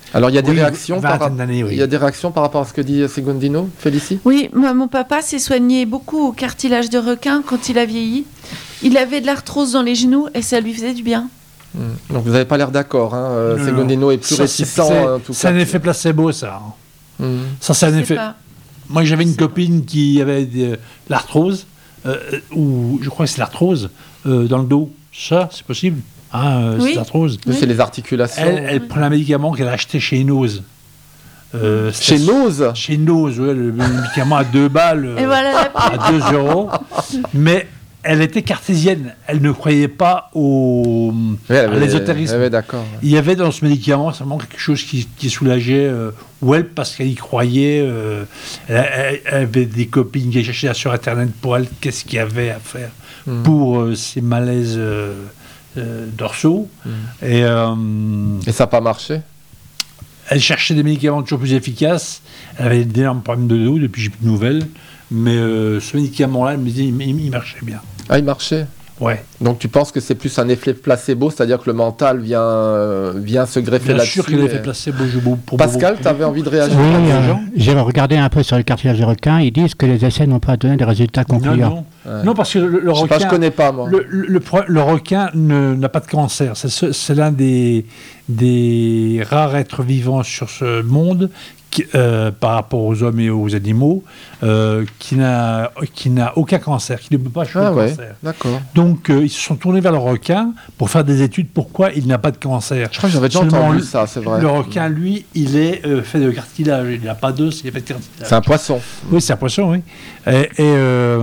Alors il y a des Oui, réactions par vingtaine d'années, oui. il y a des réactions par rapport à ce que dit Segondino, Félicie. Oui, moi, mon papa s'est soigné beaucoup au cartilage de requin quand il a vieilli. Il avait de l'arthrose dans les genoux et ça lui faisait du bien. Mmh. Donc vous n'avez pas l'air d'accord, hein. euh, Non, Segondino non. est plus Ça, c'est- réticent. c'est- en tout C'est cas. un effet placebo, ça. Mmh. Ça, c'est un Je sais effet. pas. Moi, j'avais une Je sais copine qui avait de l'arthrose, euh, ou je crois que c'est l'arthrose, euh, dans le dos. Ça, c'est possible. Hein, euh, Oui. c'est l'arthrose. C'est les articulations. Elle, elle prend un médicament qu'elle a acheté chez Nose. Euh, Chez c'était- Nose Chez Nose, ouais, le, le médicament à deux balles, euh, Et voilà la preuve. à deux euros. Mais elle était cartésienne. Elle ne croyait pas au, Oui, elle à avait- l'ésotérisme. ouais, ouais, d'accord. Il y avait dans ce médicament seulement quelque chose qui, qui soulageait euh, ou elle parce qu'elle y croyait. euh, elle, elle- elle avait des copines qui cherchaient sur Internet pour elle qu'est-ce qu'il y avait à faire Hmm. pour euh, ces malaises euh, euh, dorsaux. Hmm. Et euh, Et ça n'a pas marché. elle cherchait des médicaments toujours plus efficaces. Elle avait d'énormes problèmes de dos, depuis j'ai plus de nouvelles. Mais euh, ce médicament-là, elle me disait, il, il marchait bien. Ah, il marchait. Ouais. Donc tu penses que c'est plus un effet placebo, c'est-à-dire que le mental vient, euh, vient se greffer Bien là-dessus. sûr que l'effet et- placebo joue beaucoup pour Pascal, beaucoup. tu avais envie de réagir Oui, les euh, gens. j'ai regardé un peu sur le cartilage de requin. Ils disent que les essais n'ont pas donné des résultats Non, concluants. non. Ouais. Non, parce que le, le Je sais requin... pas, je connais pas moi. Le, le- le pro- le requin ne- n'a pas de cancer. C'est, ce- c'est l'un des, des rares êtres vivants sur ce monde qui, euh, par rapport aux hommes et aux animaux euh, qui, n'a, qui n'a aucun cancer, qui ne peut pas choper Ah le ouais, cancer. d'accord. Donc euh, ils se sont tournés vers le requin pour faire des études pourquoi il n'a pas de cancer. Je crois que j'avais déjà Seulement, entendu le- ça, c'est vrai. Le requin, lui, il est euh, fait de cartilage. Il n'a pas d'os, il est fait de cartilage. C'est un poisson. Oui, c'est un poisson, oui. Et, et, euh,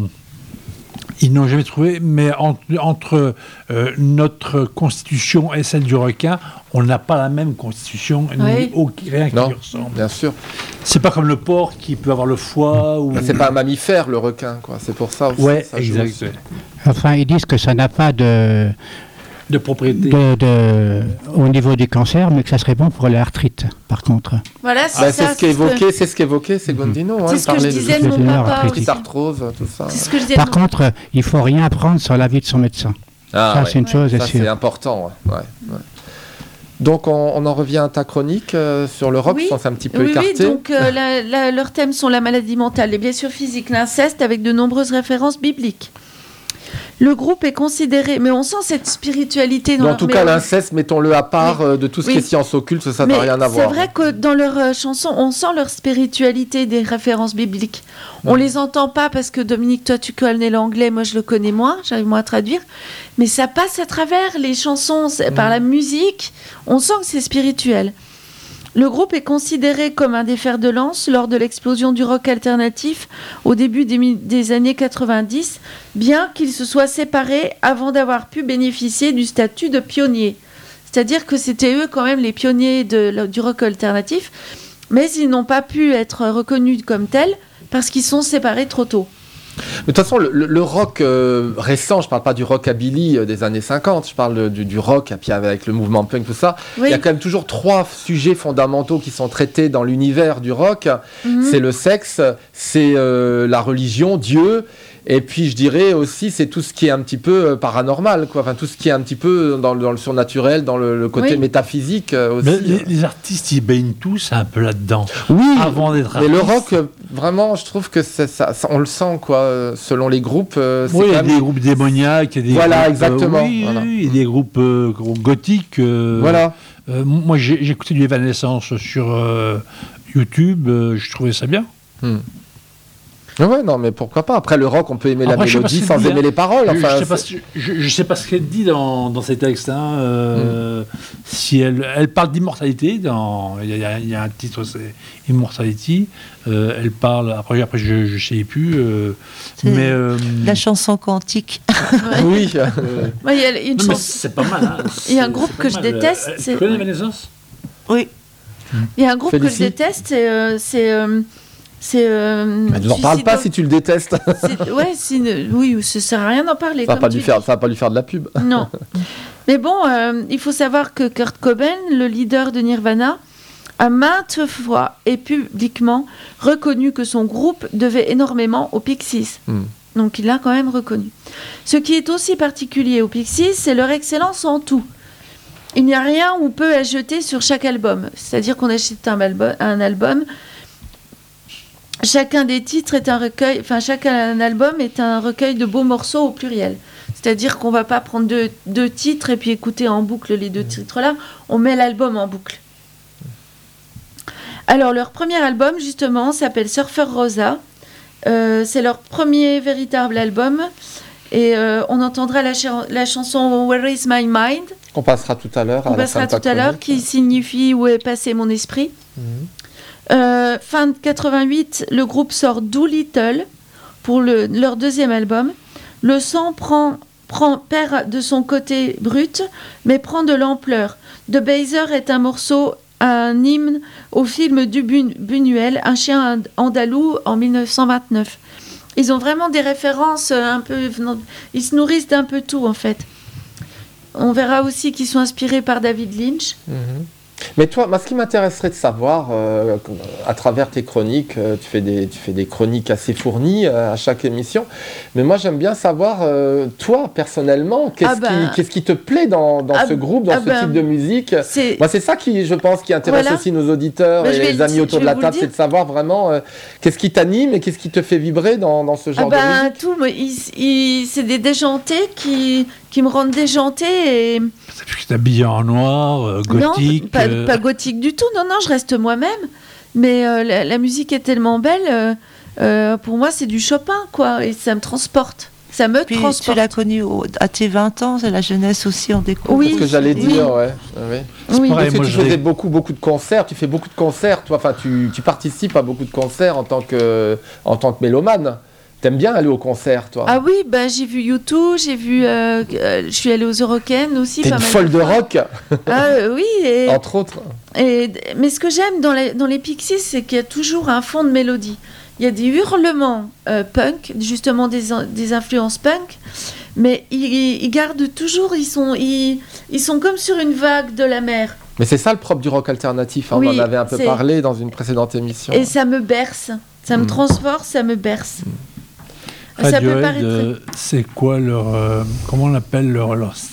ils n'ont jamais trouvé, mais en- entre euh, notre constitution et celle du requin, on n'a pas la même constitution, ni Oui. aucun- rien qui Non. lui ressemble. Bien sûr. C'est pas comme le porc qui peut avoir le foie ou. Bah, c'est pas un mammifère le requin, quoi. C'est pour ça aussi. Ouais, ça joue exact. aussi. ouais. Enfin, ils disent que ça n'a pas de, De propriété. de, de- au niveau du cancer, mais que ça serait bon pour l'arthrite, par contre. Voilà, c'est Bah, ça. c'est ce qui est c'est ce que- évoqué, c'est ce qu'évoquait Segondino. hein, C'est il ce que je parlait disais de de- mon de- papa de- aussi. petite arthrose, tout ça. C'est ce que je disais. Par de mon- contre, il faut rien prendre sur l'avis de son médecin. Ah, ça, ouais. c'est une chose Ça, sûre. c'est important. Ouais. Ouais, ouais. Donc, on, on en revient à ta chronique euh, sur l'Europe. Oui. Je pense que c'est un petit peu Oui, oui, écarté. donc euh, la- la- leurs thèmes sont la maladie mentale, les blessures physiques, l'inceste, avec de nombreuses références bibliques. Le groupe est considéré, mais on sent cette spiritualité dans Mais en leur tout cas, mélodie. l'inceste, mettons-le à part Oui. euh, de tout ce Oui. qui est science occulte, ça Mais n'a rien à c'est voir. vrai que dans leurs euh, chansons, on sent leur spiritualité des références bibliques. On les entend pas parce que Dominique, toi tu connais l'anglais, moi je le connais moins, j'arrive moins à traduire, mais ça passe à travers les chansons, c'est- par la musique, on sent que c'est spirituel. Le groupe est considéré comme un des fers de lance lors de l'explosion du rock alternatif au début des, mi- des années quatre-vingt-dix, bien qu'ils se soient séparés avant d'avoir pu bénéficier du statut de pionnier. C'est-à-dire que c'était eux quand même les pionniers de- du rock alternatif, mais ils n'ont pas pu être reconnus comme tels parce qu'ils sont séparés trop tôt. Mais de toute façon, le, le- le rock euh, récent, je parle pas du rockabilly euh, des années cinquante, je parle de- du, du rock, et puis avec le mouvement punk, tout ça. Oui. Il y a quand même toujours trois sujets fondamentaux qui sont traités dans l'univers du rock. Mhm. C'est le sexe, c'est euh, la religion, Dieu, et puis je dirais aussi c'est tout ce qui est un petit peu euh, paranormal, quoi. Enfin tout ce qui est un petit peu dans, le- dans le surnaturel, dans le, le côté Oui. métaphysique euh, aussi. Mais les, les artistes, ils baignent tous un peu là-dedans. Oui, Avant d'être mais le artistes. rock, euh, vraiment, je trouve que c'est ça, ça- on le sent, quoi, euh, selon les groupes. euh, c'est Oui, il y a quand même- des groupes démoniaques, il y a des Voilà, groupes, exactement, euh, oui, voilà. oui, il y a des groupes euh, gothiques. euh, Voilà. euh, moi, j'ai j'ai écouté du Evanescence sur euh, YouTube, euh, je trouvais ça bien. Ouais, ouais, non, mais pourquoi pas. Après, le rock, on peut aimer Après, la je sais pas mélodie ce sans qu'elle dit, aimer hein. les paroles. Je- Enfin, je, sais pas, c'est- ce- je, je sais pas ce qu'elle dit dans, dans ses textes. Hein, euh, si elle, elle parle d'immortalité. Dans, il, y a, il y a un titre, c'est Immortality. Euh, elle parle. Après, après je ne sais plus. euh, C'est mais euh, La chanson quantique. oui. euh, Ouais, il y a une non, mais chanson- c'est pas mal. Hein. Il y a un C'est- groupe c'est pas que je mal. déteste, Euh, c'est- Tu connais Evanescence? Oui. Il y a un groupe que je Félicie. déteste, c'est. euh, c'est, euh, c'est euh, Mais ne nous en parle pas Suicido- si tu le détestes. Ça c'est- Ouais, si, oui, ça sert à rien d'en parler. va comme pas tu lui dis. faire, ça va pas lui faire de la pub. Non. Mais bon, euh, il faut savoir que Kurt Cobain, le leader de Nirvana, a maintes fois et publiquement reconnu que son groupe devait énormément aux Pixies. Hmm. Donc il l'a quand même reconnu. Ce qui est aussi particulier aux Pixies, c'est leur excellence en tout. il n'y a rien où peut ajouter sur chaque album. C'est-à-dire qu'on achète un album, un album, chacun des titres est un recueil, enfin chacun album est un recueil de beaux morceaux au pluriel. C'est-à-dire qu'on ne va pas prendre deux, deux titres et puis écouter en boucle les deux titres-là. On met l'album en boucle. Alors, leur premier album, justement, s'appelle Surfer Rosa. Euh, c'est leur premier véritable album. Et euh, on entendra la, ch- la chanson Where is my mind ? On passera tout à l'heure. On passera tout à l'heure, qui signifie Où est passé mon esprit. Mmh. Euh, fin de quatre-vingt-huit, le groupe sort Doolittle pour le, leur deuxième album. Le son prend, prend, perd de son côté brut, mais prend de l'ampleur. The Baser est un morceau, un hymne au film du Bun- Buñuel, Un chien andalou, en dix-neuf cent vingt-neuf. Ils ont vraiment des références un peu... Ils se nourrissent d'un peu tout, en fait. On verra aussi qu'ils sont inspirés par David Lynch. Mmh. Mais toi, moi, ce qui m'intéresserait de savoir, euh, à travers tes chroniques, euh, tu fais des, tu fais des chroniques assez fournies euh, à chaque émission, mais moi j'aime bien savoir, euh, toi, personnellement, qu'est-ce, ah ben, qui, qu'est-ce qui te plaît dans, dans ah, ce groupe, dans ah ce ben, type de musique. C'est... Moi, c'est ça qui, je pense, qui intéresse voilà. aussi nos auditeurs ben, et les amis le, autour de la table, c'est de savoir vraiment euh, qu'est-ce qui t'anime et qu'est-ce qui te fait vibrer dans, dans ce genre ah ben, de musique. Tout, mais il, il, c'est des déjantés qui... qui me rendent déjantée et... Tu t'habilles en noir, euh, gothique... Non, pas, euh... pas gothique du tout, non, non, je reste moi-même. Mais euh, la, la musique est tellement belle, euh, euh, pour moi c'est du Chopin, quoi, et ça me transporte. Ça me Puis, transporte. Tu l'as connu au, à tes vingt ans, c'est la jeunesse aussi, on découvre. Oui, c'est ce que j'allais oui. dire, ouais. oui. oui. Parce que tu faisais beaucoup, beaucoup de concerts, tu fais beaucoup de concerts, toi, enfin, tu, tu participes à beaucoup de concerts en tant que, en tant que mélomane. T'aimes bien aller au concert, toi ? Ah oui, bah, j'ai vu U deux, j'ai vu, euh, euh, je suis allée aux Eurocaines aussi. T'es pas une mal folle de, de rock. Ah euh, oui. Et, entre autres. Et, mais ce que j'aime dans les, dans les Pixies, c'est qu'il y a toujours un fond de mélodie. Il y a des hurlements euh, punk, justement des, des influences punk, mais ils, ils gardent toujours, ils sont, ils, ils sont comme sur une vague de la mer. Mais c'est ça le propre du rock alternatif, hein, oui, on en avait un peu c'est... parlé dans une précédente émission. Et ça me berce, ça me mmh. transporte, ça me berce. Mmh. Radiohead, paraître... euh, c'est quoi leur... Euh, comment on appelle leur, leur style ?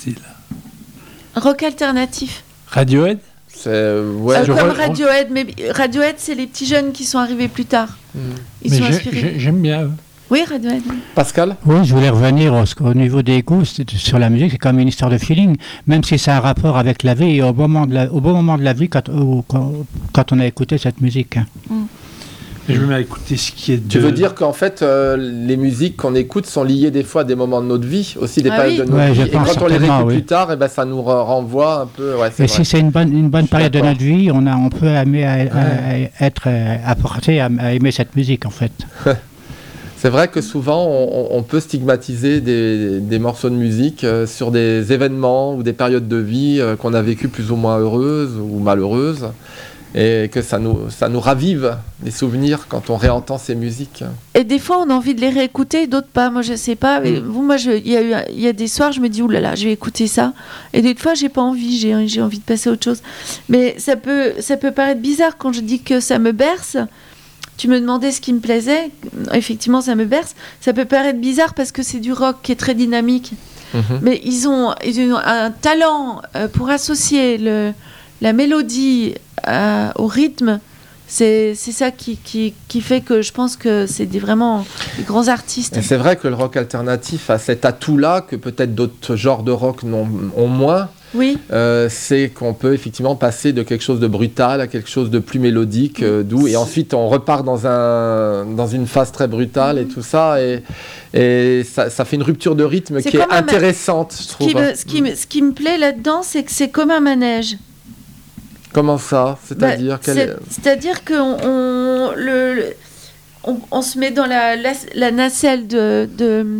Rock alternatif. Radiohead ? C'est, euh, ouais, euh, comme re... Radiohead, mais Radiohead, c'est les petits jeunes qui sont arrivés plus tard. Mmh. Ils mais sont j'ai, inspirés. J'ai, j'aime bien eux. Oui, Radiohead. Pascal ? Oui, je voulais revenir au, au niveau des goûts sur la musique. C'est comme une histoire de feeling, même si ça a un rapport avec la vie et au bon moment de la, au bon moment de la vie quand, au, quand, quand on a écouté cette musique. Mmh. Et je me mets à écouter ce qui est de... Tu veux dire qu'en fait, euh, les musiques qu'on écoute sont liées des fois à des moments de notre vie, aussi des ah périodes oui. de notre ouais, vie. Et quand on les écoute oui. plus tard, eh ben, ça nous renvoie un peu... Ouais, c'est et vrai. si c'est une bonne, une bonne période de notre vie, on, a, on peut aimer à, ouais. à, à être apporté à, à aimer cette musique, en fait. C'est vrai que souvent, on, on peut stigmatiser des, des morceaux de musique euh, sur des événements ou des périodes de vie euh, qu'on a vécues plus ou moins heureuses ou malheureuses. Et que ça nous, ça nous ravive des souvenirs quand on réentend ces musiques. Et des fois, on a envie de les réécouter, d'autres pas. Moi, je sais pas. Mais, bon, moi, il y, y a des soirs, je me dis, oulala, je vais écouter ça. Et des fois, j'ai pas envie, j'ai, j'ai envie de passer à autre chose. Mais ça peut, ça peut paraître bizarre quand je dis que ça me berce. Tu me demandais ce qui me plaisait. Effectivement, ça me berce. Ça peut paraître bizarre parce que c'est du rock qui est très dynamique. Mm-hmm. Mais ils ont, ils ont un talent pour associer le, la mélodie Euh, au rythme, c'est, c'est ça qui, qui, qui fait que je pense que c'est des, vraiment des grands artistes. Et c'est vrai que le rock alternatif a cet atout-là que peut-être d'autres genres de rock n'ont, ont moins. Oui. Euh, c'est qu'on peut effectivement passer de quelque chose de brutal à quelque chose de plus mélodique, euh, doux, et ensuite on repart dans, un, dans une phase très brutale, mmh. et tout ça, et, et ça, ça fait une rupture de rythme c'est qui est intéressante, ma... je trouve. Ce qui, me, ce, qui me, ce qui me plaît là-dedans, c'est que c'est comme un manège. Comment ça ? C'est-à-dire bah, c'est, C'est-à-dire qu'on on, le, le, on, on se met dans la, la, la nacelle de, de,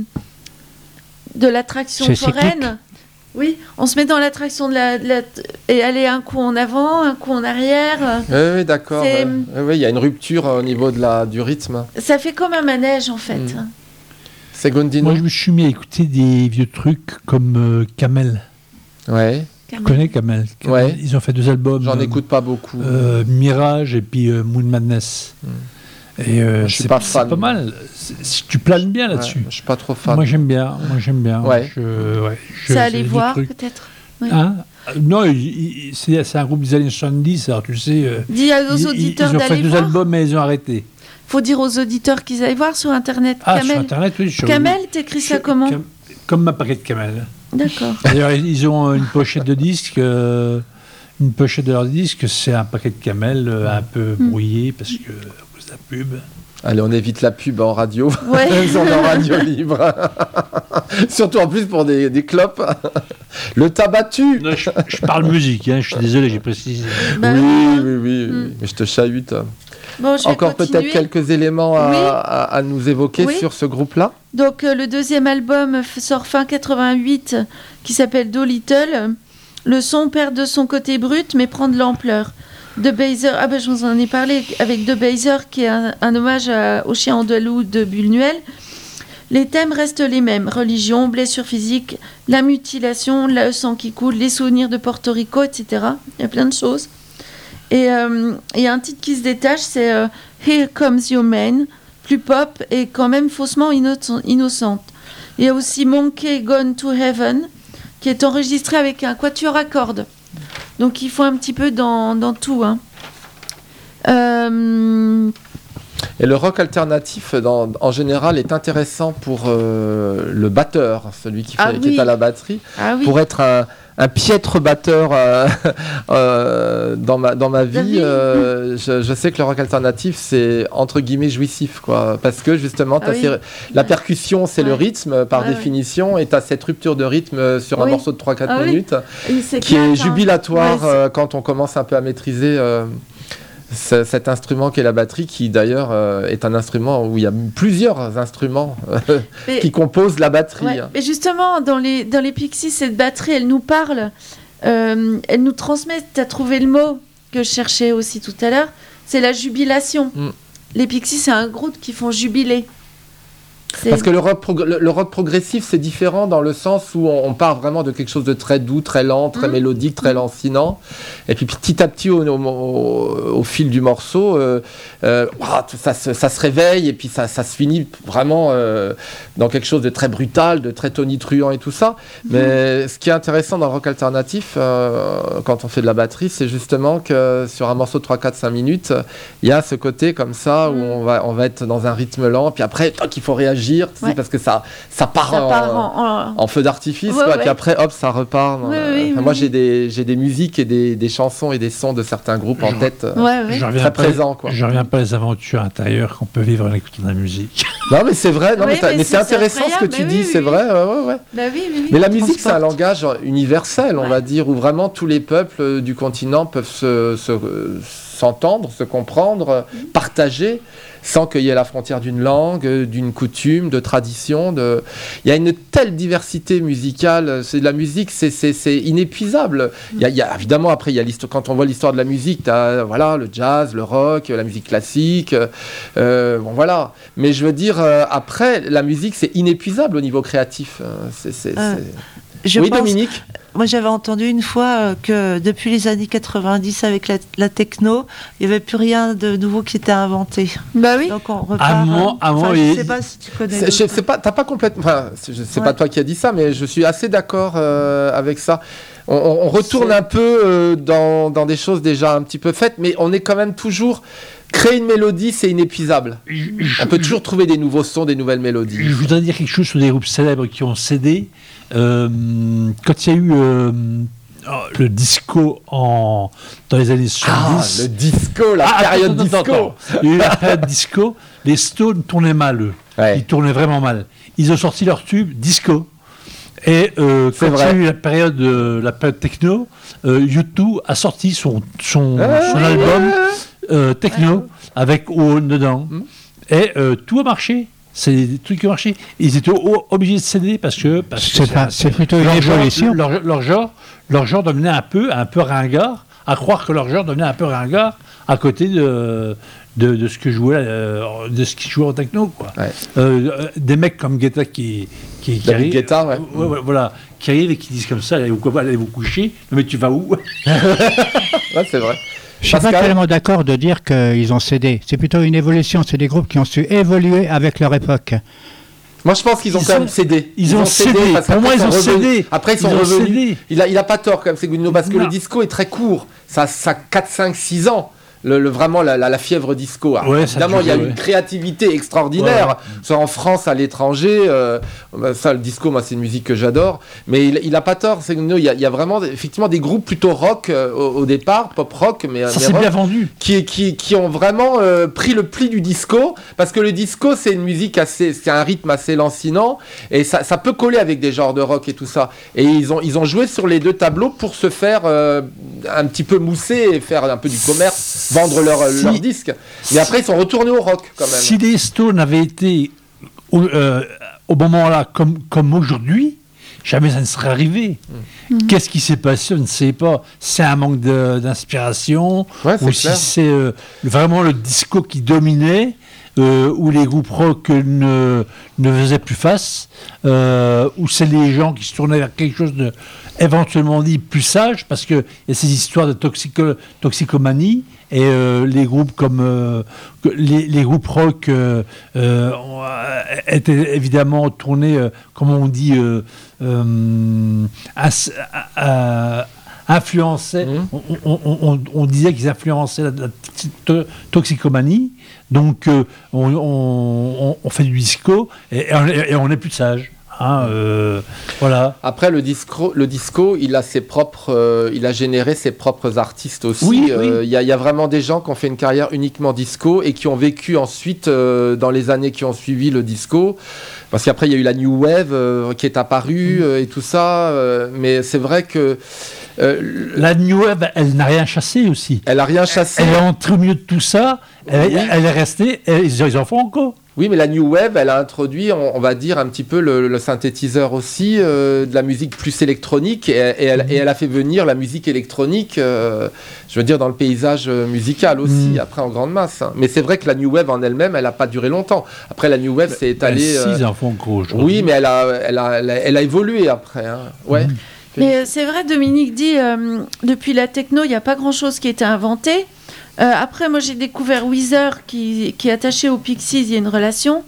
de l'attraction c'est foraine. Cyclique. Oui, on se met dans l'attraction de la, de la... et aller un coup en avant, un coup en arrière. Oui, oui d'accord. C'est... Oui, oui, il y a une rupture au niveau de la, du rythme. Ça fait comme un manège, en fait. Mmh. C'est Gondino. Moi, je me suis mis à écouter des vieux trucs comme euh, Camel. Ouais. Tu connais Camel, Camel. Ouais. Ils ont fait deux albums. J'en euh, écoute pas beaucoup. Euh, Mirage et puis euh, Moon Madness. Mm. Et euh, je suis c'est, pas c'est fan. pas mal. C'est, tu planes bien là-dessus. Ouais, je suis pas trop fan. Moi j'aime bien. Moi j'aime bien. Ouais. Je, ouais je, Ça allait voir trucs. Peut-être. Oui. Hein non, il- il- c'est, c'est un groupe des années soixante-dix, alors tu sais. euh, Dis aux ils, auditeurs ils ont fait d'aller deux voir. albums, mais ils ont arrêté. Faut dire aux auditeurs qu'ils aillent voir sur Internet. Ah, Kamel. sur Internet, oui. Sur, Kamel, t'écris ça sur- comment Cam- Comme ma paquette Kamel. D'accord. D'ailleurs, ils ont une pochette de disque. euh, une pochette de leur disque, c'est un paquet de Kamel euh, un peu Mm. brouillé parce que à cause de la pub. Allez, on évite la pub en radio. Ouais. Ils ont leur radio libre. Surtout en plus pour des, des clopes. Le tabattu. Non, je, je parle musique, hein, je suis désolé, j'ai précisé. Bah oui, oui. oui, oui, oui, Mm. mais je te chahute. Bon, je vais Encore continuer. peut-être quelques éléments à, Oui. à- à nous évoquer Oui. sur ce groupe-là. Donc euh, le deuxième album f- sort fin quatre-vingt-huit qui s'appelle Do Little. Le son perd de son côté brut mais prend de l'ampleur. De Baser, ah ben je vous en ai parlé avec De Baser qui est un, un hommage à- au chien andalou de Buñuel. Les thèmes restent les mêmes, religion, blessures physiques, la mutilation, le sang qui coule, les souvenirs de Porto Rico, et cetera. Il y a plein de choses. Et euh, il y a un titre qui se détache, c'est euh, Here Comes Your Man, plus pop et quand même faussement inno- innocente. Il y a aussi Monkey Gone to Heaven, qui est enregistré avec un quatuor à cordes. Donc il faut un petit peu dans, dans tout. Hein. Euh, Et le rock alternatif, dans- en général, est intéressant pour euh, le batteur, celui qui, fait, Ah qui oui. est à la batterie, ah oui. pour être un, un piètre batteur euh, euh, dans, ma, dans ma vie. vie. euh, je, je sais que le rock alternatif, c'est entre guillemets jouissif, quoi, parce que justement, t'as Ah oui. ces- la Ouais. percussion, c'est le Ouais. rythme par Ouais, ouais. définition, et tu as cette rupture de rythme sur un Oui. morceau de trois quatre Ah oui. minutes, Il s'éclate, qui est hein. jubilatoire Ouais, c'est- euh, quand on commence un peu à maîtriser euh, ce- cet instrument qu'est la batterie, qui d'ailleurs euh, est un instrument où il y a plusieurs instruments euh, Mais- qui composent la batterie. Ouais, mais justement, dans les, dans les Pixies, cette batterie, elle nous parle, euh, elle nous transmet, tu as trouvé le mot que je cherchais aussi tout à l'heure, c'est la jubilation. Mm. Les Pixies, c'est un groupe qui font jubiler. C'est- Parce que le rock, prog- le, le rock progressif, c'est différent dans le sens où on, on part vraiment de quelque chose de très doux, très lent, très Mm. mélodique, très lancinant. Et puis petit à petit, au, au- au- au fil du morceau, euh, euh, ouah, tout ça, se- ça se réveille et puis ça, ça se finit vraiment euh, dans quelque chose de très brutal, de très tonitruant et tout ça. Mais ce qui est intéressant dans le rock alternatif, euh, quand on fait de la batterie, c'est justement que sur un morceau de trois, quatre, cinq minutes, il y a ce côté comme ça où Mm. on va, on va être dans un rythme lent. Puis après, toc, il faut réagir. Tu sais, Ouais. parce que ça, ça part, ça en, part en- en- en feu d'artifice, Ouais, quoi. ouais. Puis après, hop, ça repart. Oui, Euh, oui, enfin, oui, moi, oui. j'ai des, j'ai des musiques et des, des chansons et des sons de certains groupes en Je- tête, euh, Ouais, ouais. Je reviens très pas- présents, quoi. Je reviens pas les aventures intérieures qu'on peut vivre en écoutant de la musique. Non, mais c'est vrai, non, Oui, mais, t'as- mais mais c'est- c'est c'est intéressant ce que incroyable, tu mais dis, oui, c'est oui, vrai, ouais, ouais, ouais. Bah oui, oui, oui. Mais la musique, c'est un Transporte. langage universel, on Ouais. va dire, où vraiment tous les peuples euh, du continent peuvent se, se- euh, s'entendre, se comprendre, euh, partager, sans qu'il y ait la frontière d'une langue, euh, d'une coutume, de tradition. De... Il y a une telle diversité musicale. C'est de la musique, c'est, c'est, c'est inépuisable. Il y a, il y a- évidemment, après, il y a l'histoire, quand on voit l'histoire de la musique, tu as voilà, le jazz, le rock, la musique classique. euh, bon, voilà. Mais je veux dire, euh, après, la musique, c'est inépuisable au niveau créatif. Euh, c'est, c'est, Euh, c'est- Je oui, pense- Dominique. Moi, j'avais entendu une fois euh, que depuis les années quatre-vingt-dix, avec la, la techno, il n'y avait plus rien de nouveau qui était inventé. Bah oui. Donc on repart. À moi- à moi, Enfin, je il- ne sais pas si tu connais. C'est, je d'autres. sais pas, t'as pas complètement. Enfin, c'est, je- c'est Ouais. pas toi qui as dit ça, mais je suis assez d'accord euh, avec ça. On, on- on retourne C'est- un peu euh, dans, dans des choses déjà un petit peu faites, mais on est quand même toujours. Créer une mélodie, c'est inépuisable. Je- je- On peut toujours trouver des nouveaux sons, des nouvelles mélodies. Je voudrais dire quelque chose sur des groupes célèbres qui ont cédé. Euh, quand il y a eu euh, oh, le disco en, dans les années Ah, soixante-dix. le disco, la Ah, période attends, disco. attends, attends. Il y a eu la période disco. Les Stones tournaient mal, eux. Ouais. Ils tournaient vraiment mal. Ils ont sorti leur tube disco. Et euh, C'est quand il y a vrai. eu la période, euh, la période techno, euh, U deux a sorti son, son, Ouais, son ouais, album ouais, ouais. euh, techno avec Owen dedans. Mm. Et euh, tout a marché. C'est des trucs qui ont marché. Ils étaient o- obligés de céder parce que. Parce que C'est pas- c'est plutôt une leur genre, évolution. leur, leur genre, leur genre devenait un peu, un peu ringard, à croire que leur genre devenait un peu ringard à côté de, de, de ce que jouait, euh, de ce qui jouait en techno, quoi. Ouais. Euh, euh, des mecs comme Guetta qui, qui, qui David arrivent, Guetta, ouais. ouais, ouais, voilà, qui arrivent et qui disent comme ça, allez vous, allez vous coucher. Non mais tu vas où? Ouais, c'est vrai. Je suis pas Pascal tellement d'accord de dire qu'ils ont cédé. C'est plutôt une évolution. C'est des groupes qui ont su évoluer avec leur époque. Moi, je pense qu'ils ont Ils quand ont- même cédé. ils ont cédé. parce Pour qu'après, moi, ils ont sont revenus. cédé. Après, ils sont Ils ont revenus. cédé. Il a, il a pas tort, quand même, Segundo, parce que Non. le disco est très court. Ça, ça quatre, cinq, six ans. Le, le- vraiment la, la, la fièvre disco. Alors, Ouais, ça évidemment, il y a durait, une ouais. créativité extraordinaire, Ouais. soit en France, à l'étranger. euh, bah, ça, le disco, moi, c'est une musique que j'adore. Mais il, il a pas tort. Segundo, il y a, il y a vraiment, effectivement, des groupes plutôt rock euh, au, au départ, pop rock, mais, Ça mais s'est rock, bien vendu. qui, qui, qui ont vraiment euh, pris le pli du disco, parce que le disco, c'est une musique assez, c'est un rythme assez lancinant, et ça, ça peut coller avec des genres de rock et tout ça. Et ils ont, ils ont joué sur les deux tableaux pour se faire euh, un petit peu mousser et faire un peu du commerce, vendre leur, Si- leur disque. Mais après, ils sont retournés au rock, quand même. Si les Stones avaient été au, euh, au moment-là comme, comme aujourd'hui, jamais ça ne serait arrivé. Mm. Qu'est-ce qui s'est passé? On ne sait pas. C'est un manque de- d'inspiration, Ouais, c'est ou si clair. c'est euh, vraiment le disco qui dominait, euh, où les groupes rock ne, ne faisaient plus face, euh, où c'est les gens qui se tournaient vers quelque chose de éventuellement dit plus sage, parce qu'il y a ces histoires de toxico- toxicomanie, et euh, les groupes comme euh, que les, les groupes rock euh, euh, ont, euh, étaient évidemment tournés, euh, comme on dit, euh, euh, as- euh, influençaient. Mmh. On, on- on- on disait qu'ils influençaient la, la to- toxicomanie. Donc euh, on, on- on- on fait du disco et, et on- et on n'est plus de sage. Hein, euh, voilà. Après, le disco, le disco, il a ses propres, euh, il a généré ses propres artistes aussi. Oui, Euh, oui. Il y, a- il y a vraiment des gens qui ont fait une carrière uniquement disco et qui ont vécu ensuite euh, dans les années qui ont suivi le disco. Parce qu'après, il y a eu la new wave euh, qui est apparue euh, et tout ça. euh, mais c'est vrai que euh, La New Wave, elle n'a rien chassé aussi. elle a rien chassé. Elle est entrée au milieu de tout ça, elle, Oui. elle est restée, et ils, ils en font encore. Oui, mais la new wave, elle a introduit, on, on va dire, un petit peu le, le synthétiseur aussi, euh, de la musique plus électronique, et, et elle, et elle a fait venir la musique électronique, euh, je veux dire, dans le paysage euh, musical aussi, Mm. après en grande masse. hein. Mais c'est vrai que la new wave en elle-même, elle n'a pas duré longtemps. Après, la new wave s'est étalée. Si, euh, ils en font encore aujourd'hui. oui, mais elle a, elle a, elle a, elle a évolué après. hein. Ouais. Mm. Mais euh, c'est vrai, Dominique dit, euh, depuis la techno, il n'y a pas grand-chose qui a été inventé. Euh, après, moi, j'ai découvert Weezer, qui, qui est attaché aux Pixies, il y a une relation.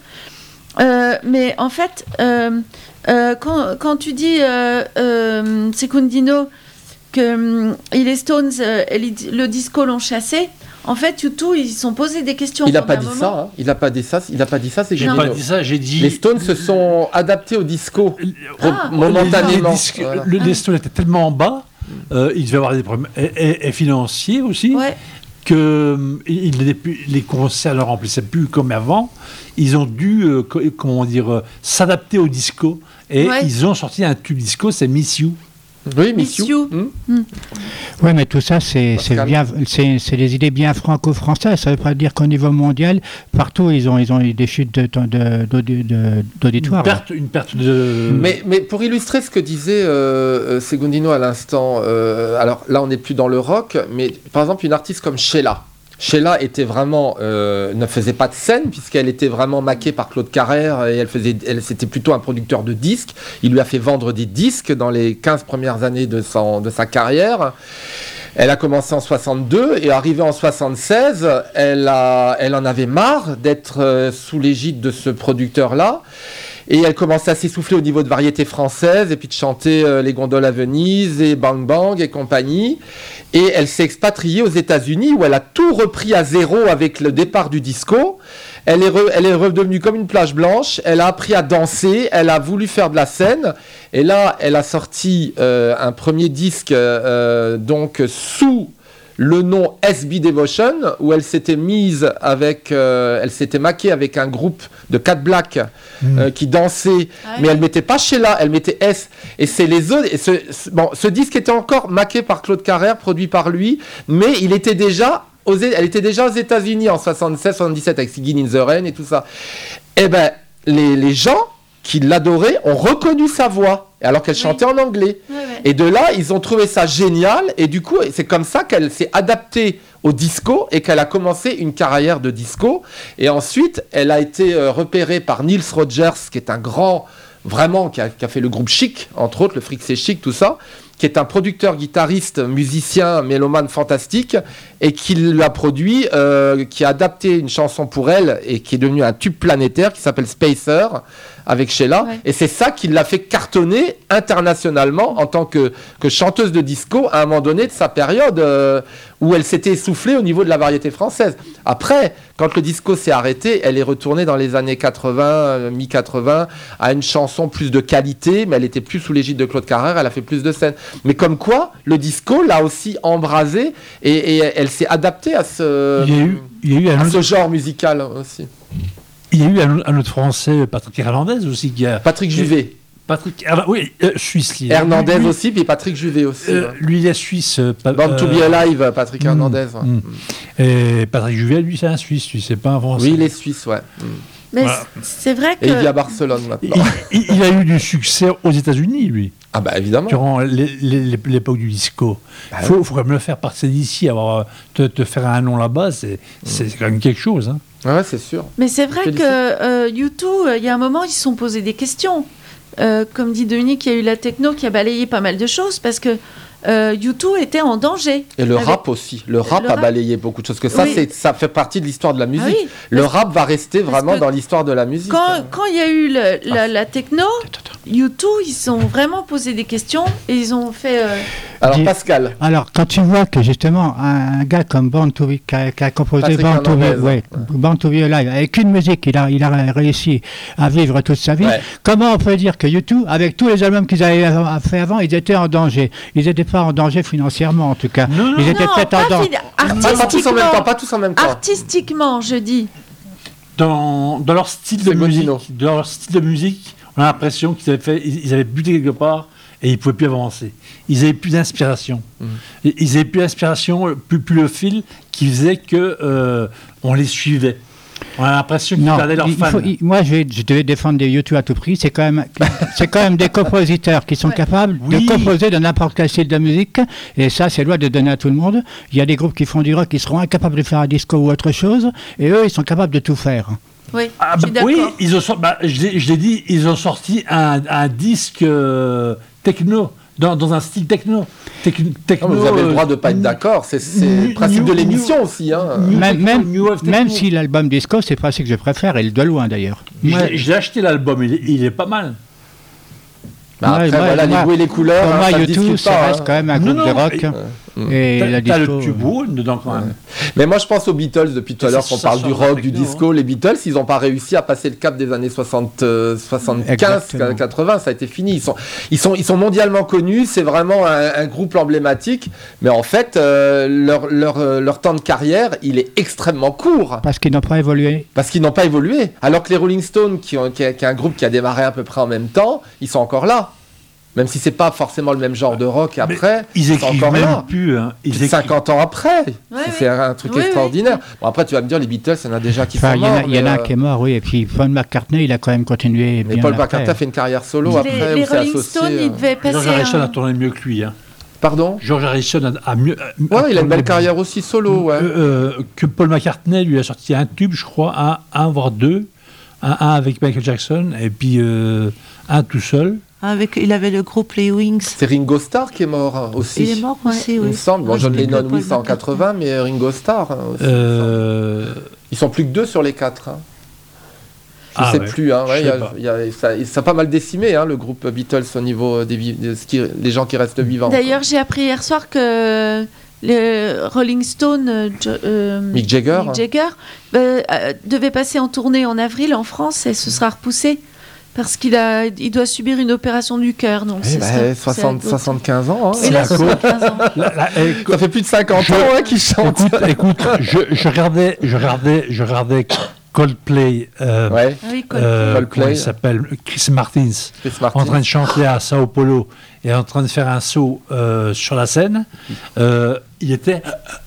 Euh, mais en fait, euh, euh, quand, quand tu dis, euh, euh, Secundino, que hum, les Stones euh, et les- le disco l'ont chassé, en fait, U deux, ils se sont posé des questions. Il n'a pendant pas un dit moment. ça. hein. Il n'a pas dit ça. Il n'a pas dit ça. C'est J'ai Guido. pas dit ça, j'ai dit. Les Stones se sont adaptés au disco Ah. momentanément. Les disques- Voilà. Le les Stones était tellement bas, euh, ils devaient avoir des problèmes et, et- et financiers aussi, Ouais. que euh, ils n'étaient plus- les concerts ne remplissaient plus comme avant. Ils ont dû, euh, co- comment dire, euh, s'adapter au disco. Et Ouais. ils ont sorti un tube disco, c'est Miss You. Oui, Miss Miss You. You. Hmm. Oui, mais tout ça, c'est c'est Pascal. bien, c'est c'est des idées bien franco-françaises. Ça ne veut pas dire qu'au niveau mondial, partout, ils ont, ils ont eu des chutes de- de- d'audi- de- Une d'auditoire. perte, une perte de. Mais, mais pour illustrer ce que disait euh, euh, Segundino à l'instant, euh, alors là on n'est plus dans le rock, mais par exemple une artiste comme Sheila. Sheila était vraiment, euh, ne faisait pas de scène puisqu'elle était vraiment maquée par Claude Carrère et elle faisait, elle, c'était plutôt un producteur de disques. Il lui a fait vendre des disques dans les quinze premières années de, son, de sa carrière. Elle a commencé en soixante-deux et arrivée en soixante-seize, elle, a, elle en avait marre d'être euh, sous l'égide de ce producteur-là. Et elle commençait à s'essouffler au niveau de variété française et puis de chanter euh, Les Gondoles à Venise et Bang Bang et compagnie. Et elle s'est expatriée aux États-Unis où elle a tout repris à zéro avec le départ du disco. Elle est, re- elle est redevenue comme une plage blanche. Elle a appris à danser. Elle a voulu faire de la scène. Et là, elle a sorti euh, un premier disque euh, donc sous le nom S B Devotion, où elle s'était mise avec, euh, elle s'était maquée avec un groupe de quatre blacks euh, qui dansaient, Ah mais oui. elle mettait pas Sheila, elle mettait S. Et c'est les autres. Et ce, ce- bon, ce disque était encore maqué par Claude Carrère, produit par lui, mais il était déjà, aux, É- elle était déjà aux États-Unis en soixante-seize soixante-dix-sept avec Singin' in the Rain et tout ça. Eh ben, les, les gens qui l'adoraient ont reconnu sa voix, alors qu'elle Oui. chantait en anglais. Ouais, ouais. Et de là, ils ont trouvé ça génial. Et du coup, c'est comme ça qu'elle s'est adaptée au disco et qu'elle a commencé une carrière de disco. Et ensuite, elle a été euh, repérée par Nils Rogers, qui est un grand, vraiment, qui a, qui a fait le groupe Chic, entre autres, le Fric c'est Chic, tout ça. qui est un producteur, guitariste, musicien, mélomane fantastique, et qui l'a produit, euh, qui a adapté une chanson pour elle, et qui est devenue un tube planétaire, qui s'appelle Spacer, avec Sheila, Ouais. et c'est ça qui l'a fait cartonner internationalement en tant que, que chanteuse de disco à un moment donné de sa période euh, où elle s'était essoufflée au niveau de la variété française. Après, quand le disco s'est arrêté, elle est retournée dans les années quatre-vingts, euh, mi-quatre-vingts, à une chanson plus de qualité, mais elle était plus sous l'égide de Claude Carrère, elle a fait plus de scènes. Mais comme quoi, le disco l'a aussi embrasé et, et elle s'est adaptée à ce, Il y a eu, il y a eu un à autre, ce genre musical aussi. il y a eu un, un autre Français, Patrick Hernandez aussi, qui a. Patrick Juvet. Patrick, Herna- oui, euh, Suisse. lui. Hernandez Lui- aussi, puis Patrick Juvet aussi. euh, ouais. lui, il est suisse. euh, pa- Born to be euh, Alive, Patrick mm, Hernandez. ouais. mm. Et Patrick Juvet, lui, c'est un Suisse, lui, c'est pas un Français. Oui, il est suisse, ouais. Mm. Mais Voilà. c- c'est vrai que. Et il vit à Barcelone maintenant. Il, il- il a eu du succès aux États-Unis, lui, Ah bah évidemment. durant l'é- l'é- l'époque du disco. Bah Il faut, faut quand même le faire partir d'ici, avoir te, te faire un nom là-bas, c'est c'est quand même quelque chose. Hein. Ouais, c'est sûr. Mais c'est vrai Félicite. que euh, U deux, euh, il y a un moment, ils se sont posés des questions. Euh, comme dit Dominique, il y a eu la techno qui a balayé pas mal de choses parce que euh, U deux était en danger. Et le Avec- rap aussi. Le rap Le a rap. balayé beaucoup de choses. Que ça, Oui. c'est, ça fait partie de l'histoire de la musique. Ah oui, le parce- rap va rester parce vraiment que dans l'histoire de la musique. Quand hein. quand il y a eu le- la, la techno, U deux, ils se sont vraiment posé des questions et ils ont fait. euh, Alors Dis- Pascal, Alors, quand tu vois que justement un, un gars comme Born to Be, qui a, qui a composé Patrick Born to, Hernandez, Be, ouais, Born to Be Alive, avec une musique, il a, il a réussi à vivre toute sa vie. Ouais. Comment on peut dire que U deux, avec tous les albums qu'ils avaient av- fait avant, ils étaient en danger? Ils n'étaient pas en danger financièrement, en tout cas. Non, non, ils étaient non, peut-être pas en danger. fini- pas, pas tous en même temps, artistiquement, pas tous en même temps. artistiquement, je dis. Dans, dans leur style de C'est musique, Godino. dans leur style de musique, on a l'impression qu'ils avaient fait, ils, ils avaient buté quelque part et ils pouvaient plus avancer. Ils avaient plus d'inspiration. Mm. Et Ils avaient plus d'inspiration, plus, plus le fil qui faisait que euh, on les suivait. On a l'impression qu'ils Non, perdaient leurs il fans. faut- il- moi je, vais- je devais défendre des U deux à tout prix. C'est quand même, c'est quand même des compositeurs qui sont Ouais. capables Oui. de composer de n'importe quel style de musique. Et ça, c'est loin de donner à tout le monde. Il y a des groupes qui font du rock qui seront incapables de faire un disco ou autre chose. Et eux, ils sont capables de tout faire. Oui, Ah, je suis bah, d'accord. oui, ils ont sorti, bah, je l'ai je l'ai dit, ils ont sorti un, un disque euh, techno, dans, dans un style techno. Tec- Non, techno mais vous avez le droit de euh, pas être d'accord. C'est, c'est New- le principe de New- l'émission aussi. Hein. New Même, techno, même, New Wave même techno. si l'album disco, c'est pas ce que je préfère, et de loin d'ailleurs. Je Moi, l'ai- je l'ai acheté l'album, il, est- il est pas mal. Bah, après, Ouais, moi- voilà, moi- les goûts et les couleurs. pour hein, moi, ça se U deux, discute ça pas, reste hein. quand même un Non, groupe de non, rock. et- Et T'as la t'as disco, le tube Wood dedans quand même. Mais moi, je pense aux Beatles depuis tout à Et l'heure ça- qu'on ça parle sort du de la rock, du techno, disco. Les Beatles, ils n'ont pas réussi à passer le cap des années soixante, euh, soixante-quinze, Exactement. quatre-vingts. Ça a été fini. Ils sont, ils sont, ils sont mondialement connus. C'est vraiment un, un groupe emblématique. Mais en fait, euh, leur, leur, euh, leur temps de carrière, il est extrêmement court. Parce qu'ils n'ont pas évolué. Parce qu'ils n'ont pas évolué. Alors que les Rolling Stones, qui, ont, qui, est, qui est un groupe qui a démarré à peu près en même temps, ils sont encore là. Même si c'est pas forcément le même genre de rock après, Ils sont écrivent encore même là. plus. Hein. Ils Plus de écrivent- cinquante ans après. Ouais, c'est oui. un truc Oui, oui. extraordinaire. Bon, après, tu vas me dire, les Beatles, il y en a déjà qui Enfin, sont il y en a, morts. il y en a mais, un euh, qui est mort, oui. Et puis Paul McCartney, il a quand même continué Mais bien Paul après. McCartney a fait une carrière solo Les, après. les où c'est Rolling associé, Stones, euh, ils devaient passer. George Harrison un- a tourné mieux que lui. Hein. Pardon George Harrison a, a mieux. a- Ouais, il a une belle tourné- carrière aussi solo, ouais. Euh, euh, que Paul McCartney lui a sorti un tube, je crois, un, un voire deux. Un, un avec Michael Jackson et puis euh, un tout seul. Avec, il avait le groupe Les Wings. C'est Ringo Starr qui est mort hein, aussi. Il est mort aussi, Il oui. me semble. Bon, Ouais, John c'était Lennon, Paul oui, c'est en McCartney. quatre-vingts, mais Ringo Starr hein, aussi. il me semble. Euh, Ils sont plus que deux sur les quatre. Hein. Je Ah sais ouais, plus. Hein, je ouais, sais il y a- pas. il y a- ça, ça a pas mal décimé, hein, le groupe Beatles, au niveau des, vi- de ce qui, des gens qui restent vivants. D'ailleurs, j'ai appris hier soir que le Rolling Stone, euh, Jo- euh, Mick Jagger. Mick Jagger, euh, euh, devait passer en tournée en avril en France et ce sera repoussé parce qu'il a, il doit subir une opération du cœur. Donc Eh c'est ben, ça- soixante, c'est- soixante-quinze ans. Hein. Il a C'est la soixante-quinze ans. la- la- eh, Ça fait plus de cinquante Je- ans hein, qu'il chante. écoute, écoute, je, je regardais, je regardais, je regardais Coldplay. Euh, Ouais, Ah oui, quoi. euh, Coldplay. comment il s'appelle Chris Martins. Chris Martin. En train de chanter à Sao Paulo et en train de faire un saut euh, sur la scène. Euh, il était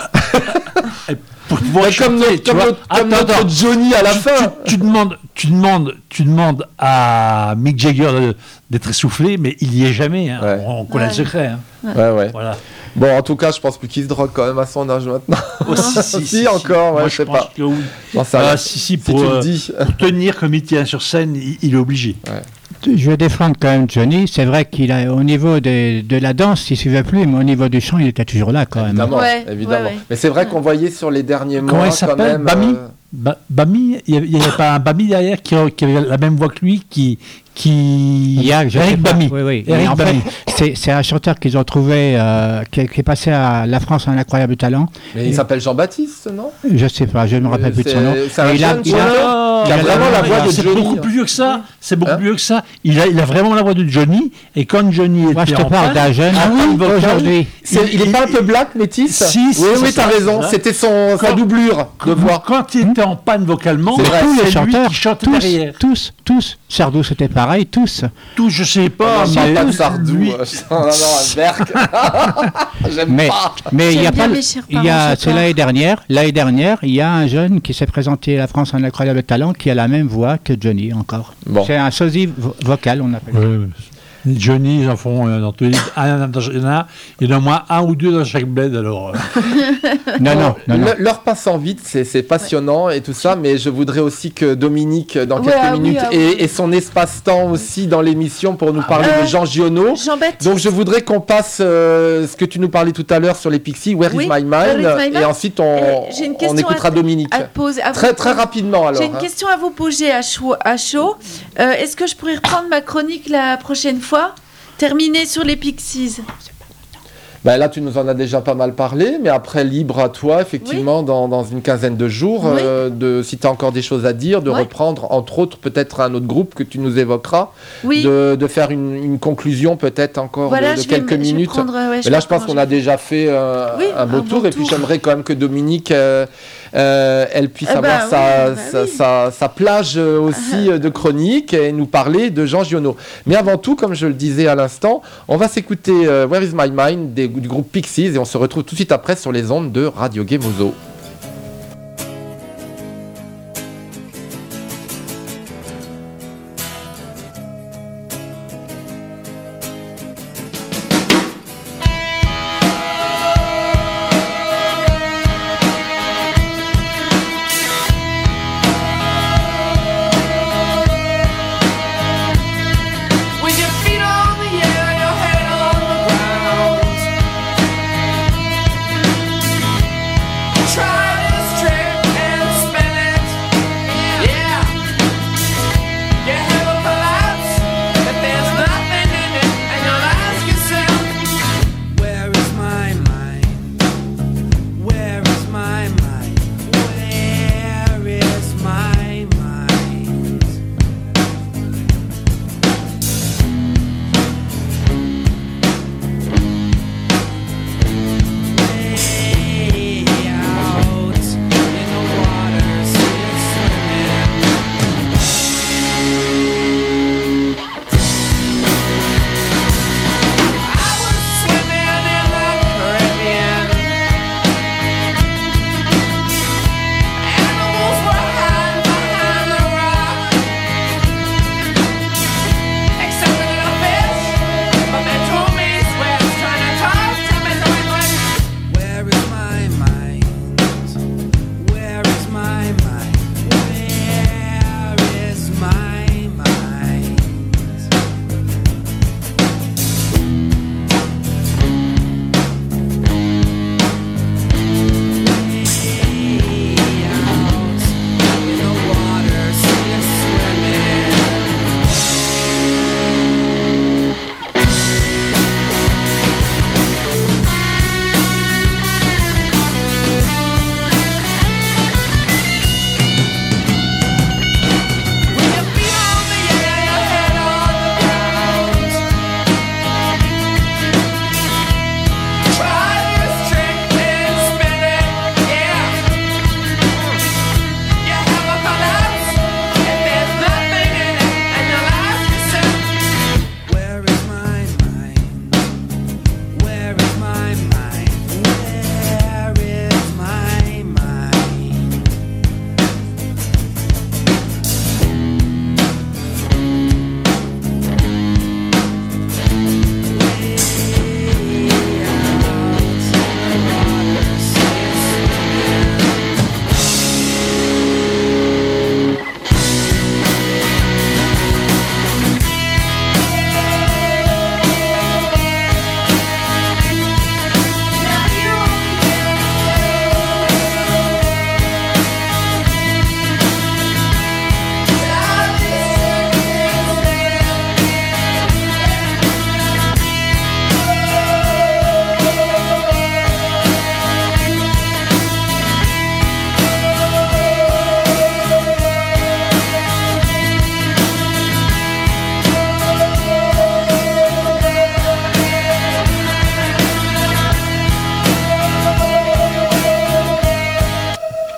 et pour pouvoir Ouais, comme chanter, notre, tu comme vois. notre- comme Attends, notre attends. Johnny à la Tu, fin. tu- tu demandes, tu demandes, tu demandes à Mick Jagger de- d'être essoufflé, mais il y est jamais. Hein. Ouais. On, on connaît Ouais. le secret. Hein. Ouais, ouais. Voilà. Bon, en tout cas, je pense plus qu'il se drogue quand même à son âge maintenant. Oh, si, Si, encore, ouais, Moi, je sais pense pas. que oui. J'en sais Ah, rien. si, si, Si pour, tu le euh, dis. pour tenir comme il tient sur scène, il, il est obligé. je vais défendre quand même Johnny. C'est vrai qu'il a, au niveau de, de la danse, il ne suivait plus, mais au niveau du chant, il était toujours là quand même. Évidemment, Ouais, évidemment. ouais, ouais. Mais c'est vrai qu'on voyait sur les derniers mois Comment il quand s'appelle même. Bami euh, Ba- Bami, il n'y avait pas un Bami derrière qui, qui avait la même voix que lui, qui... qui... Il y a, je sais Eric pas. Bami. Oui, oui. Eric Mais en fait, Bami. c'est, c'est un chanteur qu'ils ont trouvé, euh, qui, qui est passé à La France un incroyable talent. Mais il s'appelle Jean-Baptiste, non? Je sais pas, je ne me rappelle plus de son nom. C'est c'est un Et il a- jeune il a- chanteur qui a il a vraiment la voix de c'est Johnny. beaucoup plus vieux que ça. C'est beaucoup Hein plus vieux que ça. Il a, il a vraiment la voix de Johnny. Et quand Johnny était Moi, je te en parle panne, d'un jeune en panne vocale, aujourd'hui. C'est- il est pas un peu black, métis? Si, si, Oui, c'est oui, t'as ça, raison. c'est ça. C'était son, sa Quand- doublure de voix. Quand il était en panne vocalement, C'est vrai, Tous les c'est lui chanteurs, qui chantait tous, derrière. tous, tous. Sardou, c'était pareil, tous. Tout, je sais pas, Non, mais pas de Sardou. lui- euh, Non, non, un Berck. J'aime Mais, pas. mais il y a J'aime bien pas. le- mes chers Il y parents, a, je c'est crois. l'année dernière. L'année dernière, il y a un jeune qui s'est présenté à la France un incroyable talent, qui a la même voix que Johnny encore. Bon. C'est un sosie vo- vocal, on appelle. Ouais, ouais. Johnny, ils en font euh, dans tous les... un, dans- il y en a, il y en a au moins un ou deux dans chaque bled, alors... euh. Non, non, non, non. Le- L'heure passant vite, c'est c'est passionnant et tout ça, mais je voudrais aussi que Dominique, dans Ouais, quelques ah oui, minutes, ah oui. ait, ait son espace-temps aussi dans l'émission pour nous parler Euh, de Jean Giono. Jean-Baptiste. Donc je voudrais qu'on passe euh, ce que tu nous parlais tout à l'heure sur les Pixies, Where Oui, is My Mind, Where is My Mind. et ensuite on, Euh, j'ai une on question écoutera à- Dominique. à te poser- à vous Très très poser. rapidement alors. J'ai une hein. question à vous poser à chaud. À chaud. Euh, Est-ce que je pourrais reprendre ma chronique la prochaine fois? Terminer sur les Pixies. Ben là, tu nous en as déjà pas mal parlé, mais après, libre à toi, effectivement, dans, dans une quinzaine de jours, Oui. euh, de, si tu as encore des choses à dire, de Ouais. reprendre, entre autres, peut-être un autre groupe que tu nous évoqueras, Oui. de, de faire une, une conclusion, peut-être encore Voilà, de, de je vais quelques me- je vais minutes. prendre, ouais, mais je là, vais je pense prendre- qu'on a déjà fait euh, Oui, un beau un tour, bon et puis tour. j'aimerais quand même que Dominique, euh, euh, elle puisse Ah avoir bah sa, oui, bah sa, oui. sa- sa plage euh, aussi euh, de chronique et nous parler de Jean Giono. Mais avant tout, comme je le disais à l'instant, on va s'écouter euh, Where is My Mind des- du groupe Pixies et on se retrouve tout de suite après sur les ondes de Radio Gemozo. With your feet on the air, your head on the ground. Try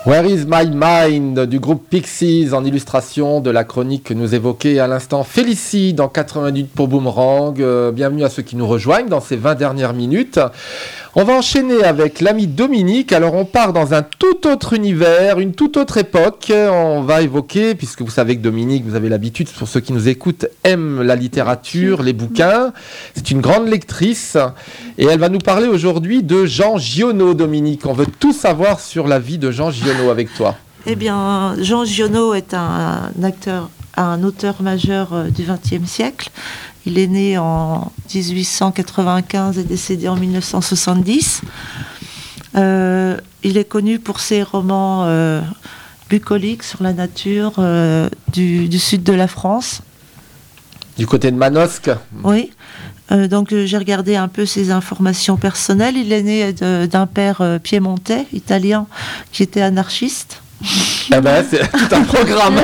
Where is my mind du groupe Pixies en illustration de la chronique que nous évoquait à l'instant Félicie dans quatre-vingts minutes pour Boomerang. Euh, bienvenue à ceux qui nous rejoignent dans ces vingt dernières minutes. On va enchaîner avec l'ami Dominique. Alors on part dans un tout autre univers, une toute autre époque. On va évoquer, puisque vous savez que Dominique, vous avez l'habitude, pour ceux qui nous écoutent, aime la littérature, les bouquins. C'est une grande lectrice et elle va nous parler aujourd'hui de Jean Giono, Dominique. On veut tout savoir sur la vie de Jean Giono avec toi. Eh bien, Jean Giono est un acteur, un auteur majeur euh, du vingtième siècle. Il est né en dix-huit cent quatre-vingt-quinze et décédé en mille neuf cent soixante-dix. Euh, il est connu pour ses romans euh, bucoliques sur la nature euh, du, du sud de la France. Du côté de Manosque. Oui. Euh, donc euh, j'ai regardé un peu ses informations personnelles. Il est né de, d'un père euh, piémontais, italien, qui était anarchiste. Eh ben, c'est tout un programme.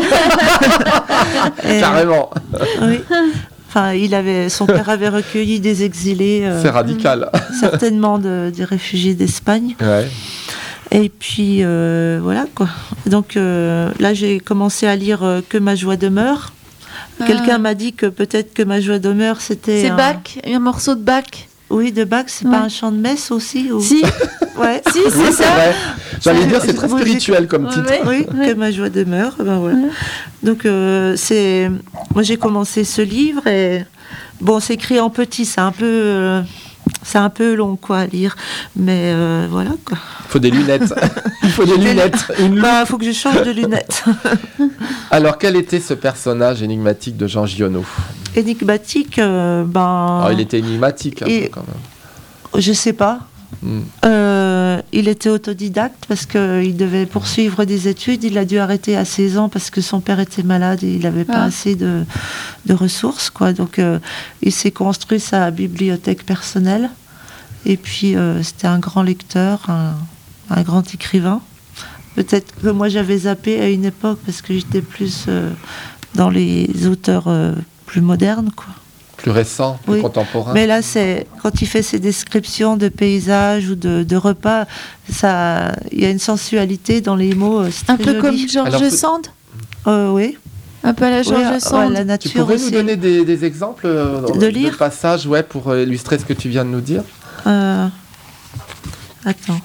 Et, Carrément. Oui. Enfin, il avait, son père avait recueilli des exilés. Euh, c'est radical. Certainement de, des réfugiés d'Espagne. Ouais. Et puis, euh, voilà, quoi. Donc euh, là, j'ai commencé à lire euh, Que ma joie demeure. Ah. Quelqu'un m'a dit que peut-être Que ma joie demeure, c'était... C'est un... Bach, un morceau de Bach. Oui, de Bach, c'est ouais. pas un chant de messe aussi ou... Si. Ouais. Si, c'est oui, ça. C'est J'allais dire, c'est très spirituel comme titre. Oui, oui, Que ma joie demeure. Ben voilà. Ouais. Donc, euh, c'est... moi, j'ai commencé ce livre et... Bon, c'est écrit en petit, c'est un peu... Euh... C'est un peu long, quoi, à lire. Mais euh, voilà, quoi. Il faut des lunettes. Il faut des lunettes. Il bah, faut que je change de lunettes. Alors, quel était ce personnage énigmatique de Jean Giono ? Énigmatique, euh, ben... Oh, il était énigmatique, un et... peu, quand même. Je sais pas. Mm. Euh, il était autodidacte parce qu'il devait poursuivre des études. Il a dû arrêter à seize ans parce que son père était malade et il n'avait pas ah. assez de, de ressources, quoi. Donc euh, il s'est construit sa bibliothèque personnelle. Et puis euh, c'était un grand lecteur, un, un grand écrivain. Peut-être que moi j'avais zappé à une époque parce que j'étais plus euh, dans les auteurs euh, plus modernes, quoi. Plus récent, plus oui. contemporain. Mais là, c'est quand il fait ses descriptions de paysages ou de, de repas, ça, il y a une sensualité dans les mots. Un peu joli. Comme Georges Alors, Sand. Euh, oui. Un peu à la Georges oui, Sand. Ouais, la nature tu pourrais aussi. nous donner des, des exemples de, de, lire de passages, ouais, pour illustrer ce que tu viens de nous dire. Euh... Attends.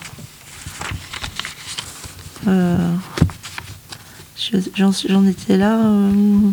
Euh... Je, j'en, j'en étais là. Euh...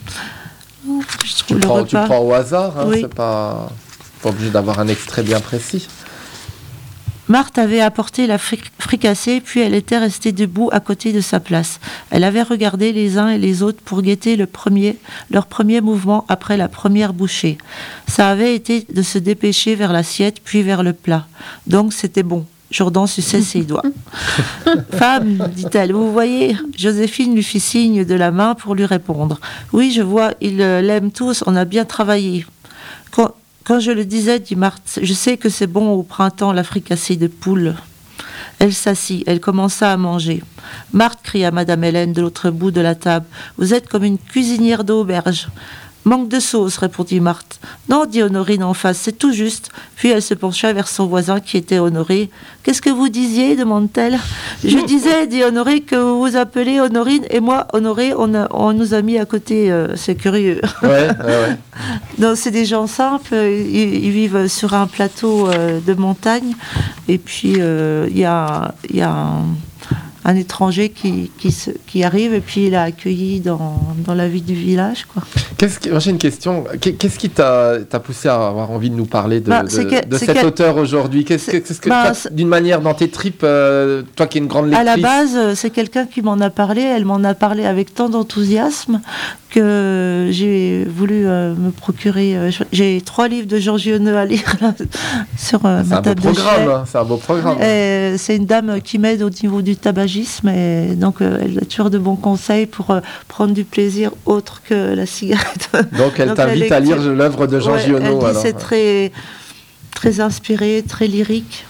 Tu prends, tu prends au hasard, hein, oui. C'est pas, pas obligé d'avoir un extrait bien précis. Marthe avait apporté la fric- fricassée, puis elle était restée debout à côté de sa place. Elle avait regardé les uns et les autres pour guetter le premier, leur premier mouvement après la première bouchée. Ça avait été de se dépêcher vers l'assiette, puis vers le plat. Donc c'était bon. Jourdan suçait ses doigts. « Femme, dit-elle, vous voyez ?» Joséphine lui fit signe de la main pour lui répondre. « Oui, je vois, ils l'aiment tous, on a bien travaillé. » Quand, quand je le disais, dit Marthe, je sais que c'est bon au printemps la fricassée de poule. Elle s'assit, elle commença à manger. Marthe cria Madame Hélène de l'autre bout de la table. « Vous êtes comme une cuisinière d'auberge. » Manque de sauce, répondit Marthe. Non, dit Honorine en face, c'est tout juste. Puis elle se pencha vers son voisin qui était Honoré. Qu'est-ce que vous disiez demande-t-elle. Je disais, dit Honoré, que vous vous appelez Honorine et moi, Honoré, on, a, on nous a mis à côté. Euh, c'est curieux. Ouais, ouais, ouais. Donc, c'est des gens simples. Ils, ils vivent sur un plateau euh, de montagne. Et puis, il euh, y a, y a un. un étranger qui, qui, se, qui arrive et puis il l'a accueilli dans, dans la vie du village, quoi. Qu'est-ce qui, moi j'ai une question. Qu'est-ce qui t'a, t'a poussé à avoir envie de nous parler de, bah, de, que, de cet que, auteur aujourd'hui? Qu'est-ce que, qu'est-ce que bah, toi, d'une manière dans tes tripes, euh, toi qui es une grande lectrice? À la base, c'est quelqu'un qui m'en a parlé. Elle m'en a parlé avec tant d'enthousiasme que j'ai voulu euh, me procurer. Euh, j'ai trois livres de Jean Giono à lire là, sur euh, ma table de chevet. C'est un beau programme. C'est un beau programme. Et c'est une dame qui m'aide au niveau du tabagisme et donc euh, elle a toujours de bons conseils pour euh, prendre du plaisir autre que la cigarette. Donc elle donc, t'invite à lire l'œuvre de Jean ouais, Giono. Elle dit alors. C'est très, très inspiré, très lyrique.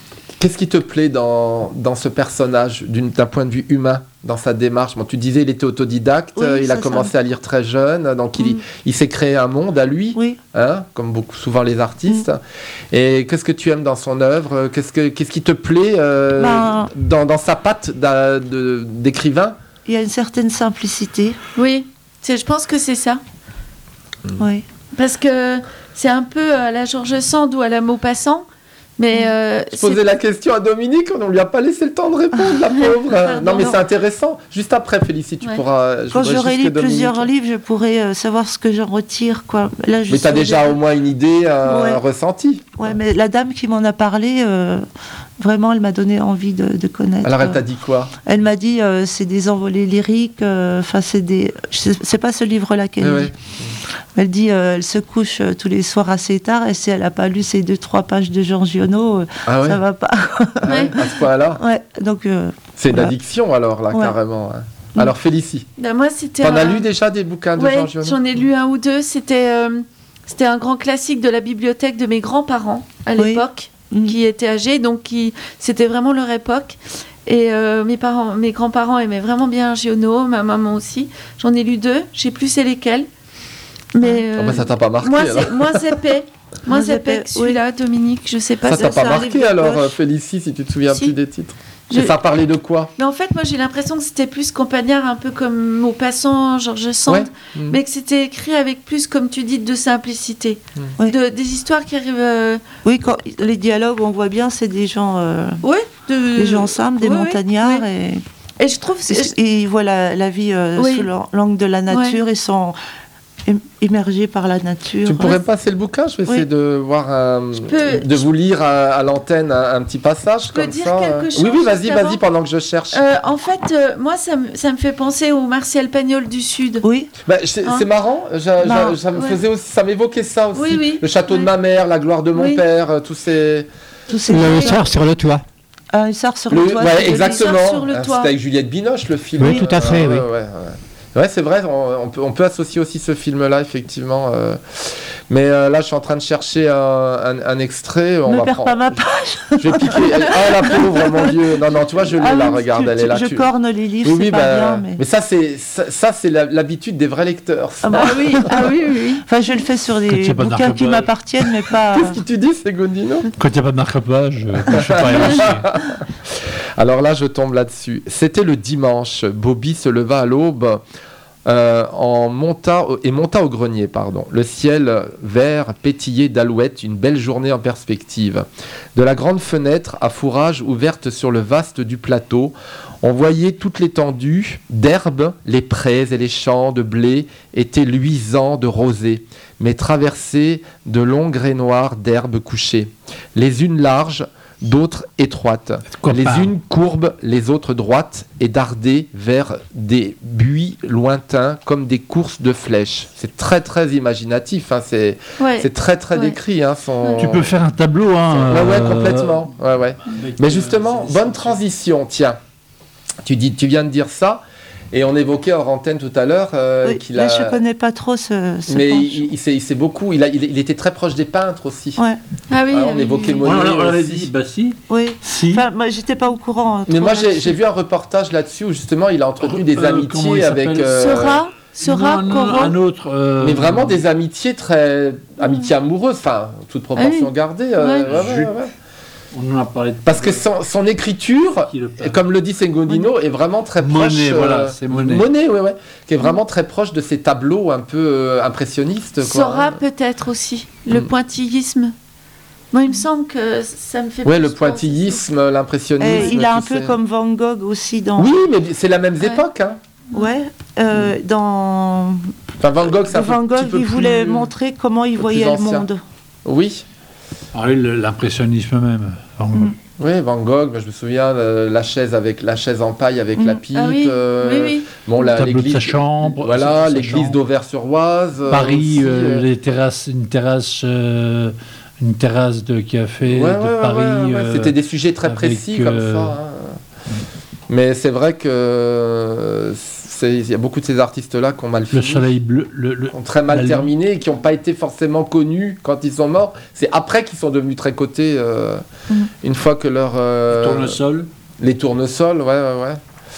Qu'est-ce qui te plaît dans, dans ce personnage, d'une- d'un point de vue humain, dans sa démarche? Bon, tu disais il était autodidacte, Oui, euh, il a ça, commencé ça. à lire très jeune, donc il, Mm. il s'est créé un monde à lui, Oui. hein, comme beaucoup, souvent les artistes. Mm. Et qu'est-ce que tu aimes dans son œuvre? Qu'est-ce, que, qu'est-ce qui te plaît euh, Ben- dans, dans sa patte d'a- de- d'écrivain? Il y a une certaine simplicité. Oui, c'est, je pense que c'est ça. Oui. Parce que c'est un peu à la Georges Sand ou à la Maupassant. Mais euh, Je posais c'est- la question à Dominique, on ne lui a pas laissé le temps de répondre, la pauvre. Pardon. Non, mais c'est intéressant. Juste après, Félicie, tu Ouais. pourras. je Quand voudrais j'aurai juste lu que Dominique- plusieurs livres, je pourrai euh, savoir ce que j'en retire. Quoi. Là, je Mais tu as suis au déjà début. au moins une idée, un Ouais. ressenti. Ouais, mais la dame qui m'en a parlé, euh, vraiment, elle m'a donné envie de, de connaître. Alors, elle t'a dit quoi? Elle m'a dit, euh, c'est des envolées lyriques. Enfin, c'est des. je sais- C'est pas ce livre-là qu'elle Ouais, dit. ouais. Elle dit, euh, elle se couche euh, tous les soirs assez tard, et si elle n'a pas lu ces deux trois pages de Jean Giono, euh, Ah ouais, ça va pas. Ah ouais, à ce point-là. Ouais, donc. euh, C'est une Voilà. addiction alors, là, Ouais. carrément. hein. Mm. Alors, Félicie, ben, moi, c'était. t'en as un- lu déjà des bouquins de Ouais, Jean Giono? j'en ai lu un ou deux. C'était, euh, c'était un grand classique de la bibliothèque de mes grands-parents à Oui. l'époque, mm. qui étaient âgés, donc qui, c'était vraiment leur époque. Et euh, mes parents, mes grands-parents aimaient vraiment bien Giono, ma maman aussi. J'en ai lu deux. Je sais plus c'est lesquels. Mais Ah bah, euh, ça t'a pas marqué moins, alors. c'est- moins épais, moins Moins épais épais, que celui-là, Dominique. Je sais pas. Ça si t'a pas c'est un livre marqué de alors, poche. euh, Félicie, si tu te souviens Si. plus des titres? Je- Et ça parlait de quoi? Mais en fait, moi, j'ai l'impression que c'était plus campagnard, un peu comme Maupassant, Georges Sand, Ouais. Mm. mais que c'était écrit avec plus, comme tu dis, de simplicité. Oui. De, des histoires qui arrivent... euh, Oui, quand, les dialogues, on voit bien, c'est des gens, euh, ouais, de, des gens simples, des oui, oui, montagnards, oui. et, Et je trouve... c'est- et ils voient la, la vie euh, Oui. sous l'an- l'angle de la nature et sont im- immergés par la nature. Tu pourrais passer le bouquin? Je vais essayer Oui. de voir un- peux- de vous lire à, à l'antenne un, un petit passage peux comme dire ça. quelque euh. chose Oui, oui, vas-y, juste vas-y, avant pendant que je cherche. Euh, en fait, euh, moi, ça me, ça me fait penser au Martial Pagnol du Sud. Oui, Bah, c'est Hein c'est marrant, j'a- j'a- Non, ça me ouais. faisait aussi, ça m'évoquait ça aussi. Oui, oui. Le château de Ouais. ma mère, la gloire de mon Oui. père, euh, tous ces. tous ces Le sort sur le toit. Ah, il sort sur Le- le toit. ouais, c'est joli. exactement. Sort sur le Ah, toit. C'était avec Juliette Binoche le film. Oui, tout à fait, oui. Ouais, ouais, ouais. Ouais, c'est vrai, on, on peut, on peut associer aussi ce film-là, effectivement. euh. Mais euh, là, je suis en train de chercher un, un- un extrait. On Ne va perds prendre- pas ma page. Je vais piquer. Ah, la pauvre, mon Dieu. Non, non, tu vois, je l'ai Ah là, oui, regarde, tu- elle est tu- là. Je tu- corne les livres, Oui, c'est oui, pas bah, bien, mais... mais... ça, c'est ça, ça, c'est la- l'habitude des vrais lecteurs. ça. Ah bah oui, Ah oui, oui, oui. enfin, je le fais sur Quand il y des a pas de bouquins qui marque-page. m'appartiennent, mais pas... Qu'est-ce que tu dis, Ségondino? Quand il n'y a pas de marque-page, euh, je fais pareil aussi. Alors là, je tombe là-dessus. C'était le dimanche. Bobby se leva à l'aube euh, en monta au- et monta au grenier. Pardon. Le ciel vert pétillait d'alouettes, une belle journée en perspective. De la grande fenêtre à fourrage ouverte sur le vaste du plateau, on voyait toute l'étendue d'herbes, les prés et les champs de blé étaient luisants de rosée, mais traversés de longs grès noirs d'herbes couchées, les unes larges, d'autres étroites, Quoi les pas. unes courbes, les autres droites et dardées vers des buis lointains comme des courses de flèches. C'est très très imaginatif, hein, c'est Ouais. c'est très très Ouais. décrit. Hein, son... Tu peux faire un tableau, hein. Ouais, ouais, euh, complètement. Ouais, ouais. avec, Mais euh, justement, c'est- bonne transition, tiens. Tu, dis, tu viens de dire ça, et on évoquait hors antenne tout à l'heure euh, Oui, qu'il là, a... je connais pas trop ce, ce Mais penchant. il, il s'est il s'est beaucoup... Il, a, il, il était très proche des peintres aussi. Ouais, Ah oui, Ah, ah on oui, évoquait oui. Monet Ouais, on l'avait aussi. dit, bah si. oui. Si. Enfin, moi, j'étais pas au courant. hein, Mais trop moi, j'ai là-dessus. j'ai vu un reportage là-dessus où justement il a entretenu des Euh, comment amitiés il avec... s'appelle Sera, Sera, Non, non, Corot. un autre. euh, Mais vraiment des amitiés très... Amitiés amoureuses, enfin, toute proportion Ah oui. gardée. euh, Ouais. ouais, ouais, Jules. ouais. On en a parlé. Parce que son, son écriture, Qui le peint. et comme le dit Sengondino, est vraiment très proche... Monet, euh, voilà, c'est Monet. Monet, ouais, ouais. Qui est vraiment très proche de ces tableaux un peu euh, impressionnistes. Quoi. Sora peut-être aussi. Le Mm. pointillisme. Moi, il me semble que ça me fait Ouais, plus le penser pointillisme, l'impressionnisme. Et il a un tu peu sais. comme Van Gogh aussi dans... Oui, mais c'est la même Ouais. époque. Hein. Ouais, euh, dans... Enfin, Van Gogh, c'est un Van peu- petit Gogh, peu il plus- voulait montrer comment il peu voyait plus le ancien. monde. Oui. Ah oui, le- l'impressionnisme même. Van Gogh. Mm. Oui, Van Gogh, bah, je me souviens, euh, la chaise avec la chaise en paille avec Mm. la pipe. Ah oui, euh, oui, oui. Bon, Le la, tableau de l'église, sa chambre, voilà, sa l'église chambre. d'Auvers-sur-Oise. euh, Paris, aussi, euh, euh, les terrasses, une terrasse, euh, une terrasse de café ouais, de ouais, ouais, Paris. ouais, ouais. euh, C'était des sujets très avec, précis comme euh, ça. hein. Mais c'est vrai que euh, c'est- il y a beaucoup de ces artistes-là qui ont mal Le fini, soleil bleu, le, le- qui ont très mal la- terminé et qui n'ont pas été forcément connus quand ils sont morts. C'est après qu'ils sont devenus très cotés, euh, Mhm. une fois que leur... euh, tournesol. Les tournesols, ouais, ouais, ouais.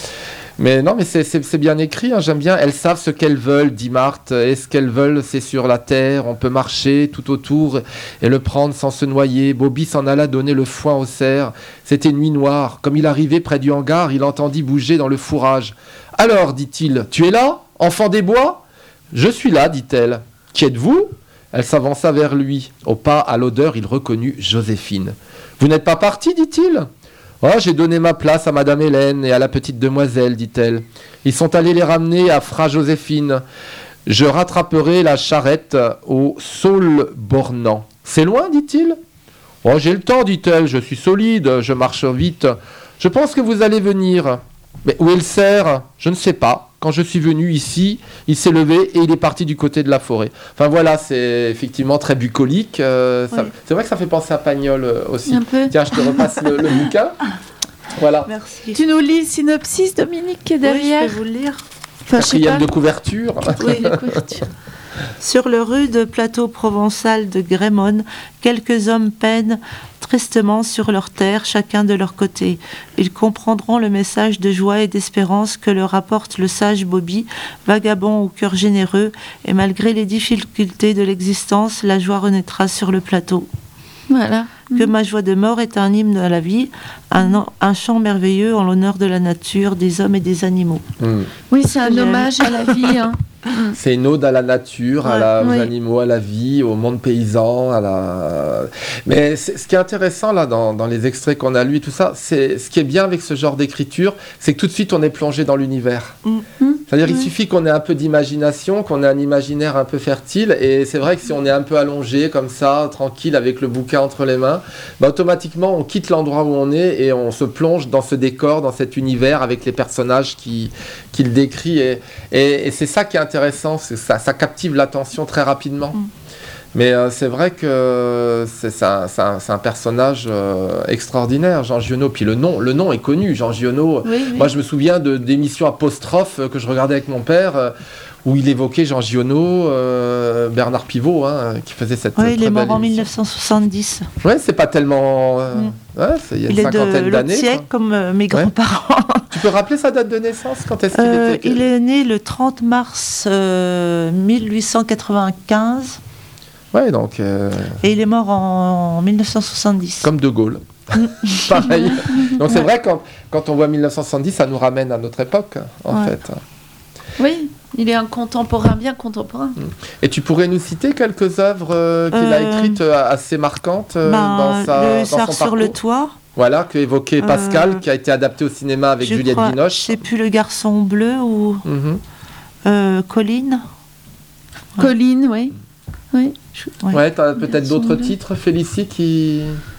Mais non, mais c'est- c'est c'est bien écrit, hein, j'aime bien. Elles savent ce qu'elles veulent, dit Marthe. Et ce qu'elles veulent, c'est sur la terre. On peut marcher tout autour et le prendre sans se noyer. Bobby s'en alla donner le foin au cerf. C'était nuit noire. Comme il arrivait près du hangar, il entendit bouger dans le fourrage. « Alors, dit-il, tu es là, enfant des bois ?»« Je suis là, dit-elle. »« Qui êtes-vous » Elle s'avança vers lui. Au pas, à l'odeur, il reconnut Joséphine. « Vous n'êtes pas parti, dit-il ?»« Oh, j'ai donné ma place à Madame Hélène et à la petite demoiselle, dit-elle. Ils sont allés les ramener à Fra Joséphine. Je rattraperai la charrette au Saule bornand. C'est loin, dit-il. Oh, j'ai le temps, dit-elle. Je suis solide, je marche vite. Je pense que vous allez venir. Mais où est le cerf ? Je ne sais pas. Quand je suis venu ici, il s'est levé et il est parti du côté de la forêt. Enfin voilà, c'est effectivement très bucolique. euh, ça- Oui. C'est vrai que ça fait penser à Pagnol euh, aussi. Un peu. Tiens, je te repasse le, le bouquin. Voilà. Merci. Tu nous lis le synopsis, Dominique, qui est derrière. Oui, je vais vous le lire. Enfin, je sais Quatrième pas. de couverture. Oui, la couverture. Sur le rude plateau provençal de Grémone, quelques hommes peinent tristement sur leur terre, chacun de leur côté. Ils comprendront le message de joie et d'espérance que leur apporte le sage Bobby, vagabond au cœur généreux, et malgré les difficultés de l'existence, la joie renaîtra sur le plateau. Voilà. Que ma joie de mort est un hymne à la vie, un, an- un chant merveilleux en l'honneur de la nature, des hommes et des animaux. Mm. Oui, c'est un J'aime. hommage à la vie. Hein. C'est une ode à la nature, à Ouais, la- aux oui. animaux, à la vie, au monde paysan, à la. Mais c'est- ce qui est intéressant là dans, dans les extraits qu'on a lus, et tout ça, c'est ce qui est bien avec ce genre d'écriture, c'est que tout de suite on est plongé dans l'univers. Mm. C'est-à-dire il Oui. suffit qu'on ait un peu d'imagination, qu'on ait un imaginaire un peu fertile, et c'est vrai que si on est un peu allongé comme ça, tranquille avec le bouquin entre les mains, bah, automatiquement on quitte l'endroit où on est et on se plonge dans ce décor, dans cet univers avec les personnages qui qu'il décrit, et, et, et c'est ça qui est intéressant, c'est ça, ça captive l'attention très rapidement. Mm. Mais euh, c'est vrai que c'est c'est un, c'est un- c'est un personnage euh, extraordinaire, Jean Giono. Puis le nom, le nom est connu, Jean Giono. Oui, oui. Moi, je me souviens de- d'émissions apostrophes euh, que je regardais avec mon père, euh, où il évoquait Jean Giono, euh, Bernard Pivot, hein, qui faisait cette Oui, très il est belle mort en émission. mille neuf cent soixante-dix. Ouais, c'est pas tellement. euh, Mm. ouais, c'est il y a Il une est de cinquantaine l'autre d'années. siècle, quoi. comme euh, mes grands-parents. Tu peux rappeler sa date de naissance? Quand est-ce qu'il Euh, était il est né le trente mars euh, mille huit cent quatre-vingt-quinze Ouais, donc euh, et il est mort en, en mille neuf cent soixante-dix. comme De Gaulle. Pareil. Donc c'est vrai, quand, quand on voit mille neuf cent soixante-dix, ça nous ramène à notre époque, en Ouais. fait. Oui, il est un contemporain, bien contemporain. Et tu pourrais nous citer quelques œuvres euh, qu'il a Euh, écrites euh, assez marquantes euh, Ben, dans, sa, le dans son cerf sur le parcours. toit. Voilà, que évoquait Pascal, Euh, qui a été adapté au cinéma avec je Juliette crois, Binoche. Je sais plus, le garçon bleu ou Mhm. euh, Colline. Ouais. Colline, oui. Oui. Je- ouais. Ouais, t'as peut-être Garçon d'autres bleu. titres, Félicie, qui...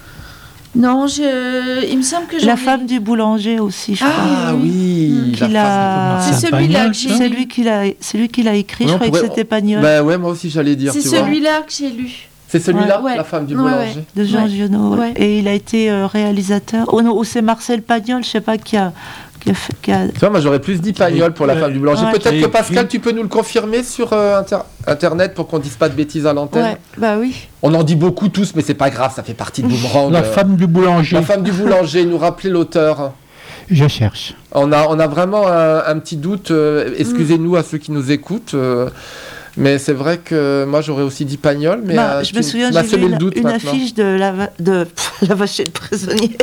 Non, je... il me semble que j'en La ai- femme du boulanger aussi, je Ah, crois. Ah oui. oui, Qu'il la a- femme C'est C'est un celui-là Pagnol, que j'ai ça C'est lu. lui qui l'a, c'est lui qui l'a écrit. Ouais, je on croyais que pourrait- c'était de- Pagnol. Ben ouais, moi aussi j'allais dire, C'est tu vois. celui-là que j'ai lu. C'est celui-là, Ouais. la femme du Ouais, boulanger. ouais. De Jean Ouais. Giono. ouais. Ouais. Et il a été euh, réalisateur. Oh non, ou c'est Marcel Pagnol, je sais pas qui a, qui a, fait- qui a- Tu vois, moi j'aurais plus dit Pagnol pour la Ouais. femme du boulanger. Ouais. Peut-être Et que Pascal, puis- tu peux nous le confirmer sur euh, inter- Internet pour qu'on dise pas de bêtises à l'antenne. Ouais, bah oui. On en dit beaucoup tous, mais c'est pas grave, ça fait partie de Boomerang. La euh. femme du boulanger. La femme du boulanger, nous rappeler l'auteur. Je cherche. On a, on a vraiment un, un petit doute, euh, excusez-nous à ceux qui nous écoutent, euh, mais c'est vrai que moi j'aurais aussi dit Pagnol, mais Bah, euh, je tu- me souviens, tu m'as j'ai semé vu le une, doute une maintenant. affiche de la, va- de pff, la vache et le prisonnier.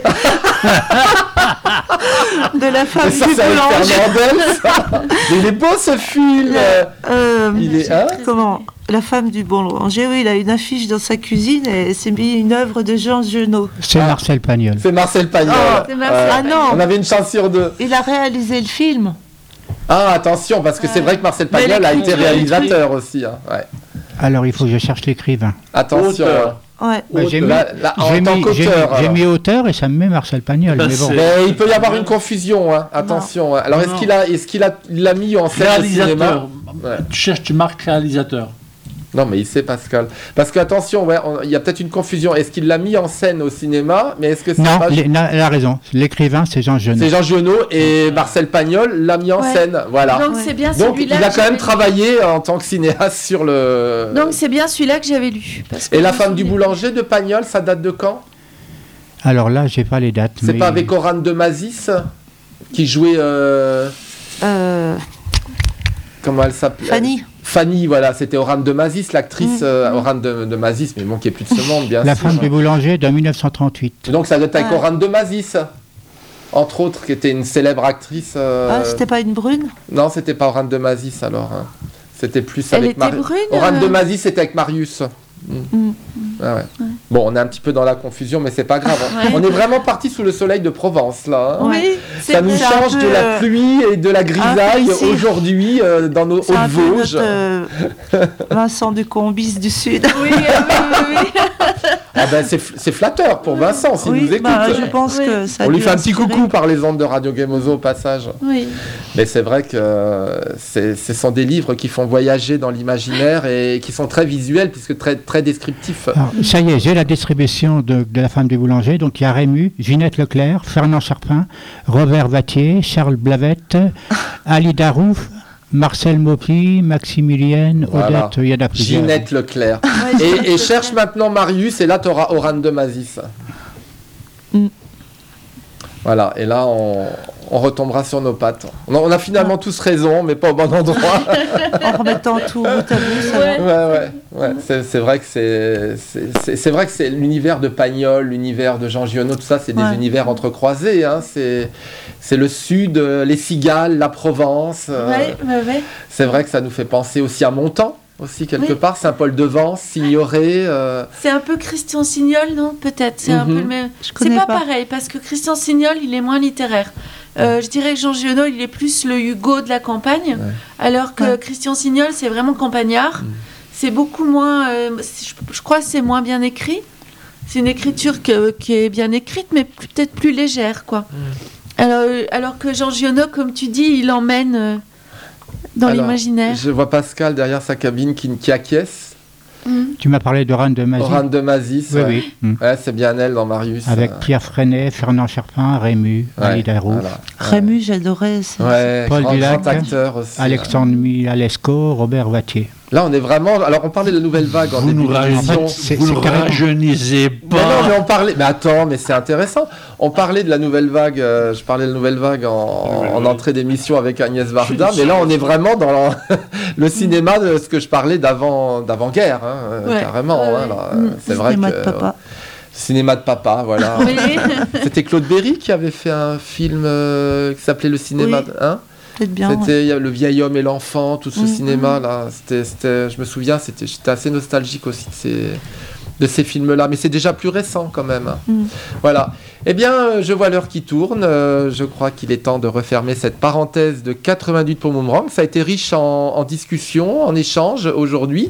de la femme Mais ça, du c'est avec boulanger. Fernandel, ça. Mais il est beau ce film. Euh, Il est hein comment La femme du boulanger, oui, il a une affiche dans sa cuisine et c'est mis une œuvre de Jean Giono. C'est Ah. Marcel Pagnol. C'est Marcel Pagnol. Oh, c'est Marcel Ah non. On avait une chance sur deux. Il a réalisé le film. Ah attention, parce que c'est vrai que Marcel Mais Pagnol a été l'écriture, réalisateur aussi. hein. Ouais. Alors il faut que je cherche l'écrivain. Attention. Auteur. Ouais. Bah, j'ai mis, Là- là, en j'ai tant mis- j'ai qu'auteur. mis- j'ai alors. mis auteur et ça me met Marcel Pagnol. Bah, mais bon. c'est- Mais il peut y avoir une confusion, hein. Attention. hein. Alors est-ce Non. qu'il a, est-ce qu'il a, il l'a mis en scène au cinéma? Réalisateur. Ouais. Tu cherches, tu marques réalisateur. Non, mais il sait, Pascal. Parce que, attention, ouais, on- il y a peut-être une confusion. Est-ce qu'il l'a mis en scène au cinéma? Mais est-ce que c'est Non, pas... les- non, elle a raison. L'écrivain, c'est Jean Genot. C'est Jean Genot et Marcel Pagnol l'a mis en Ouais. scène. Voilà. Donc c'est bien Donc, celui-là. il a que quand même j'avais travaillé en tant que cinéaste sur le... lu. Donc c'est bien celui-là que j'avais lu. parce que Et La je me femme du souvenais- boulanger de Pagnol, ça date de quand? Alors là, j'ai pas les dates. C'est mais- pas avec Oran de Mazis qui jouait... euh, Euh, Comment elle s'appelait? Fanny. Fanny, voilà, c'était Oran de Mazis, l'actrice euh, Oran de, de Mazis, mais bon, qui est plus de ce monde, bien La sûr. femme du boulanger de mille neuf cent trente-huit. Donc ça doit être avec Ah. Oran de Mazis, entre autres, qui était une célèbre actrice. euh, Ah, c'était pas une brune? Non, c'était pas Oran de Mazis alors. hein. C'était plus Elle avec était Mari- brune, Oran euh de Mazis, c'était avec Marius. Mm. Mm. Ah ouais. Bon, on est un petit peu dans la confusion, mais c'est pas grave. hein. Ouais. On est vraiment parti sous le soleil de Provence là. hein. Oui, Ça nous c'est un change peu, de la euh, pluie et de la grisaille ici. aujourd'hui euh, dans nos C'est un peu Hautes-Vosges. notre euh, Vincent du Combis du Sud. Oui, oui, oui, oui. Ah ben c'est f- c'est flatteur pour Vincent s'il Oui, nous écoute. bah, je pense Oui. que ça On lui dû fait un petit inspirer. coucou par les ondes de Radio Gamozo au passage. Oui. Mais c'est vrai que euh, c'est- ce sont des livres qui font voyager dans l'imaginaire et qui sont très visuels puisque très, très descriptifs. Alors, ça y est, j'ai la distribution de, de La femme du boulanger. Donc il y a Rému, Ginette Leclerc, Fernand Charpin, Robert Vattier, Charles Blavette, Ali Darouf, Marcel Maupi, Maximilienne, Voilà. Odette, il y en a plusieurs. Ginette Leclerc. Ouais, Ginette Et, et Leclerc. cherche maintenant Marius et là tu auras Oran de Mazis. Mm. Voilà, et là on, on retombera sur nos pattes. On a, on a finalement tous raison, mais pas au bon endroit. En remettant tout bout à bout, ça Ouais. va. Ouais, ouais, ouais. C'est, c'est vrai que c'est, c'est, c'est- c'est vrai que c'est l'univers de Pagnol, l'univers de Jean Giono, tout ça, c'est des Ouais. univers entrecroisés. Hein. C'est, c'est le sud, euh, les cigales, la Provence. euh, Ouais, ouais, ouais. C'est vrai que ça nous fait penser aussi à Montan, aussi quelque Oui. part, Saint-Paul-de-Vence, Signoret. euh, C'est un peu Christian Signol, non? Peut-être. C'est un Mhm. peu le même. Je C'est connais pas, pas. pareil parce que Christian Signol, il est moins littéraire. Euh, je dirais que Jean Giono, il est plus le Hugo de la campagne, alors que Ouais. Christian Signol, c'est vraiment campagnard. C'est beaucoup moins. euh, c'est- je, je crois que c'est moins bien écrit. C'est une écriture que- qui est bien écrite, mais plus- peut-être plus légère, quoi. Alors, euh, alors que Jean Giono, comme tu dis, il emmène euh, dans alors, l'imaginaire. Je vois Pascal derrière sa cabine qui, qui acquiesce. Mhm. Tu m'as parlé de Oran de Mazis. Oran de Mazis. Oui, ouais. oui. Mm. Ouais, c'est bien elle dans Marius. Avec euh, Pierre Freinet, Fernand Charpin, Rému, ouais, Ali Darouf, voilà. Rému, j'adorais. c'est- Ouais, Paul grand, Dulac, grand acteur aussi. Alexandre Mialesco, Robert Vattier. Là, on est vraiment. Alors, on parlait de la nouvelle vague en Vous début nous d'émission. rajeunissez, c'est- vous c'est nous carrément- rajeunisez Mais non, pas. mais on parlait. Mais attends, mais c'est intéressant. On parlait de la nouvelle vague. euh, je parlais de la nouvelle vague en, Nouvelle en vague. entrée d'émission avec Agnès Varda. Je- Mais là, on est vraiment dans le, le cinéma de ce que je parlais d'avant, d'avant-guerre, hein, euh, Ouais, carrément. ouais, hein, ouais. là, Mm. c'est vrai Cinéma que de papa. cinéma de papa, voilà. Oui. C'était Claude Berry qui avait fait un film euh, qui s'appelait Le cinéma. Oui. Hein Peut-être bien. ouais. C'était il y a Le vieil homme et l'enfant, tout ce Mhm. cinéma là. C'était, c'était, je me souviens, c'était, j'étais assez nostalgique aussi de ces, de ces films-là. Mais c'est déjà plus récent quand même. Mhm. Voilà. Eh bien, euh, je vois l'heure qui tourne. Euh, je crois qu'il est temps de refermer cette parenthèse de quatre-vingt-huit pour Boomerang. Ça a été riche en, en discussion, en échange aujourd'hui.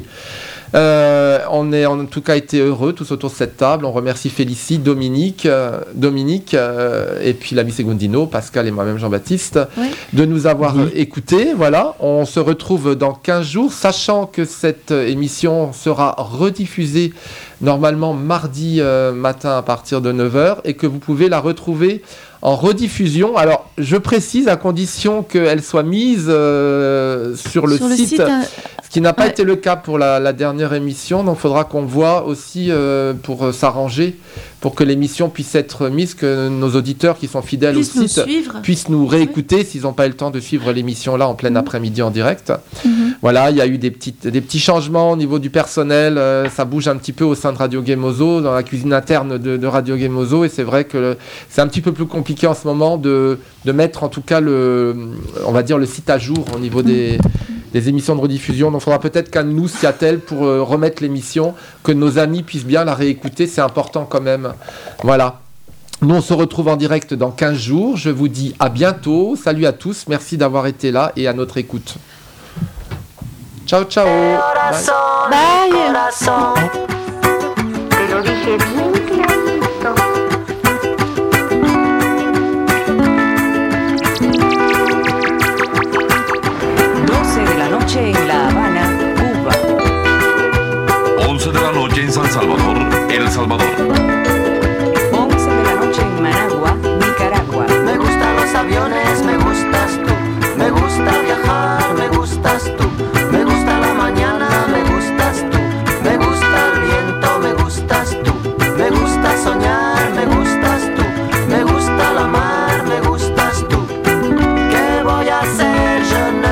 Euh, on est en tout cas été heureux tous autour de cette table. On remercie Félicie, Dominique, euh, Dominique euh, et puis l'ami Segundino, Pascal et moi-même Jean-Baptiste, Oui. de nous avoir Oui. euh, écoutés. Voilà, on se retrouve dans quinze jours, sachant que cette euh, émission sera rediffusée normalement mardi euh, matin à partir de neuf heures et que vous pouvez la retrouver en rediffusion. Alors, je précise à condition qu'elle soit mise euh, sur le Sur site. hein, Ce qui n'a pas Ouais. été le cas pour la, la dernière émission, donc il faudra qu'on voit aussi euh, pour euh, s'arranger, pour que l'émission puisse être mise, que nos auditeurs qui sont fidèles puisse au nous site suivre. puissent nous réécouter s'ils n'ont pas eu le temps de suivre l'émission là en plein Mhm. après-midi en direct. Mhm. Voilà, il y a eu des, petites, des petits changements au niveau du personnel, euh, ça bouge un petit peu au sein de Radio Gamozo, dans la cuisine interne de, de Radio Gamozo, et c'est vrai que le- c'est un petit peu plus compliqué en ce moment de, de mettre en tout cas le, on va dire le site à jour au niveau des, des émissions de rediffusion. Donc il faudra peut-être qu'un de nous s'y attelle pour euh, remettre l'émission, que nos amis puissent bien la réécouter, c'est important quand même. Voilà. Nous, on se retrouve en direct dans quinze jours. Je vous dis à bientôt. Salut à tous. Merci d'avoir été là et à notre écoute. Ciao, ciao. Bye. Bye. Corazón. Te lo dije bien clarito. doce de la noche en La Habana, Cuba.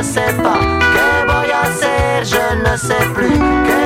ne sais pas. Que voy a hacer, je ne sais plus. Que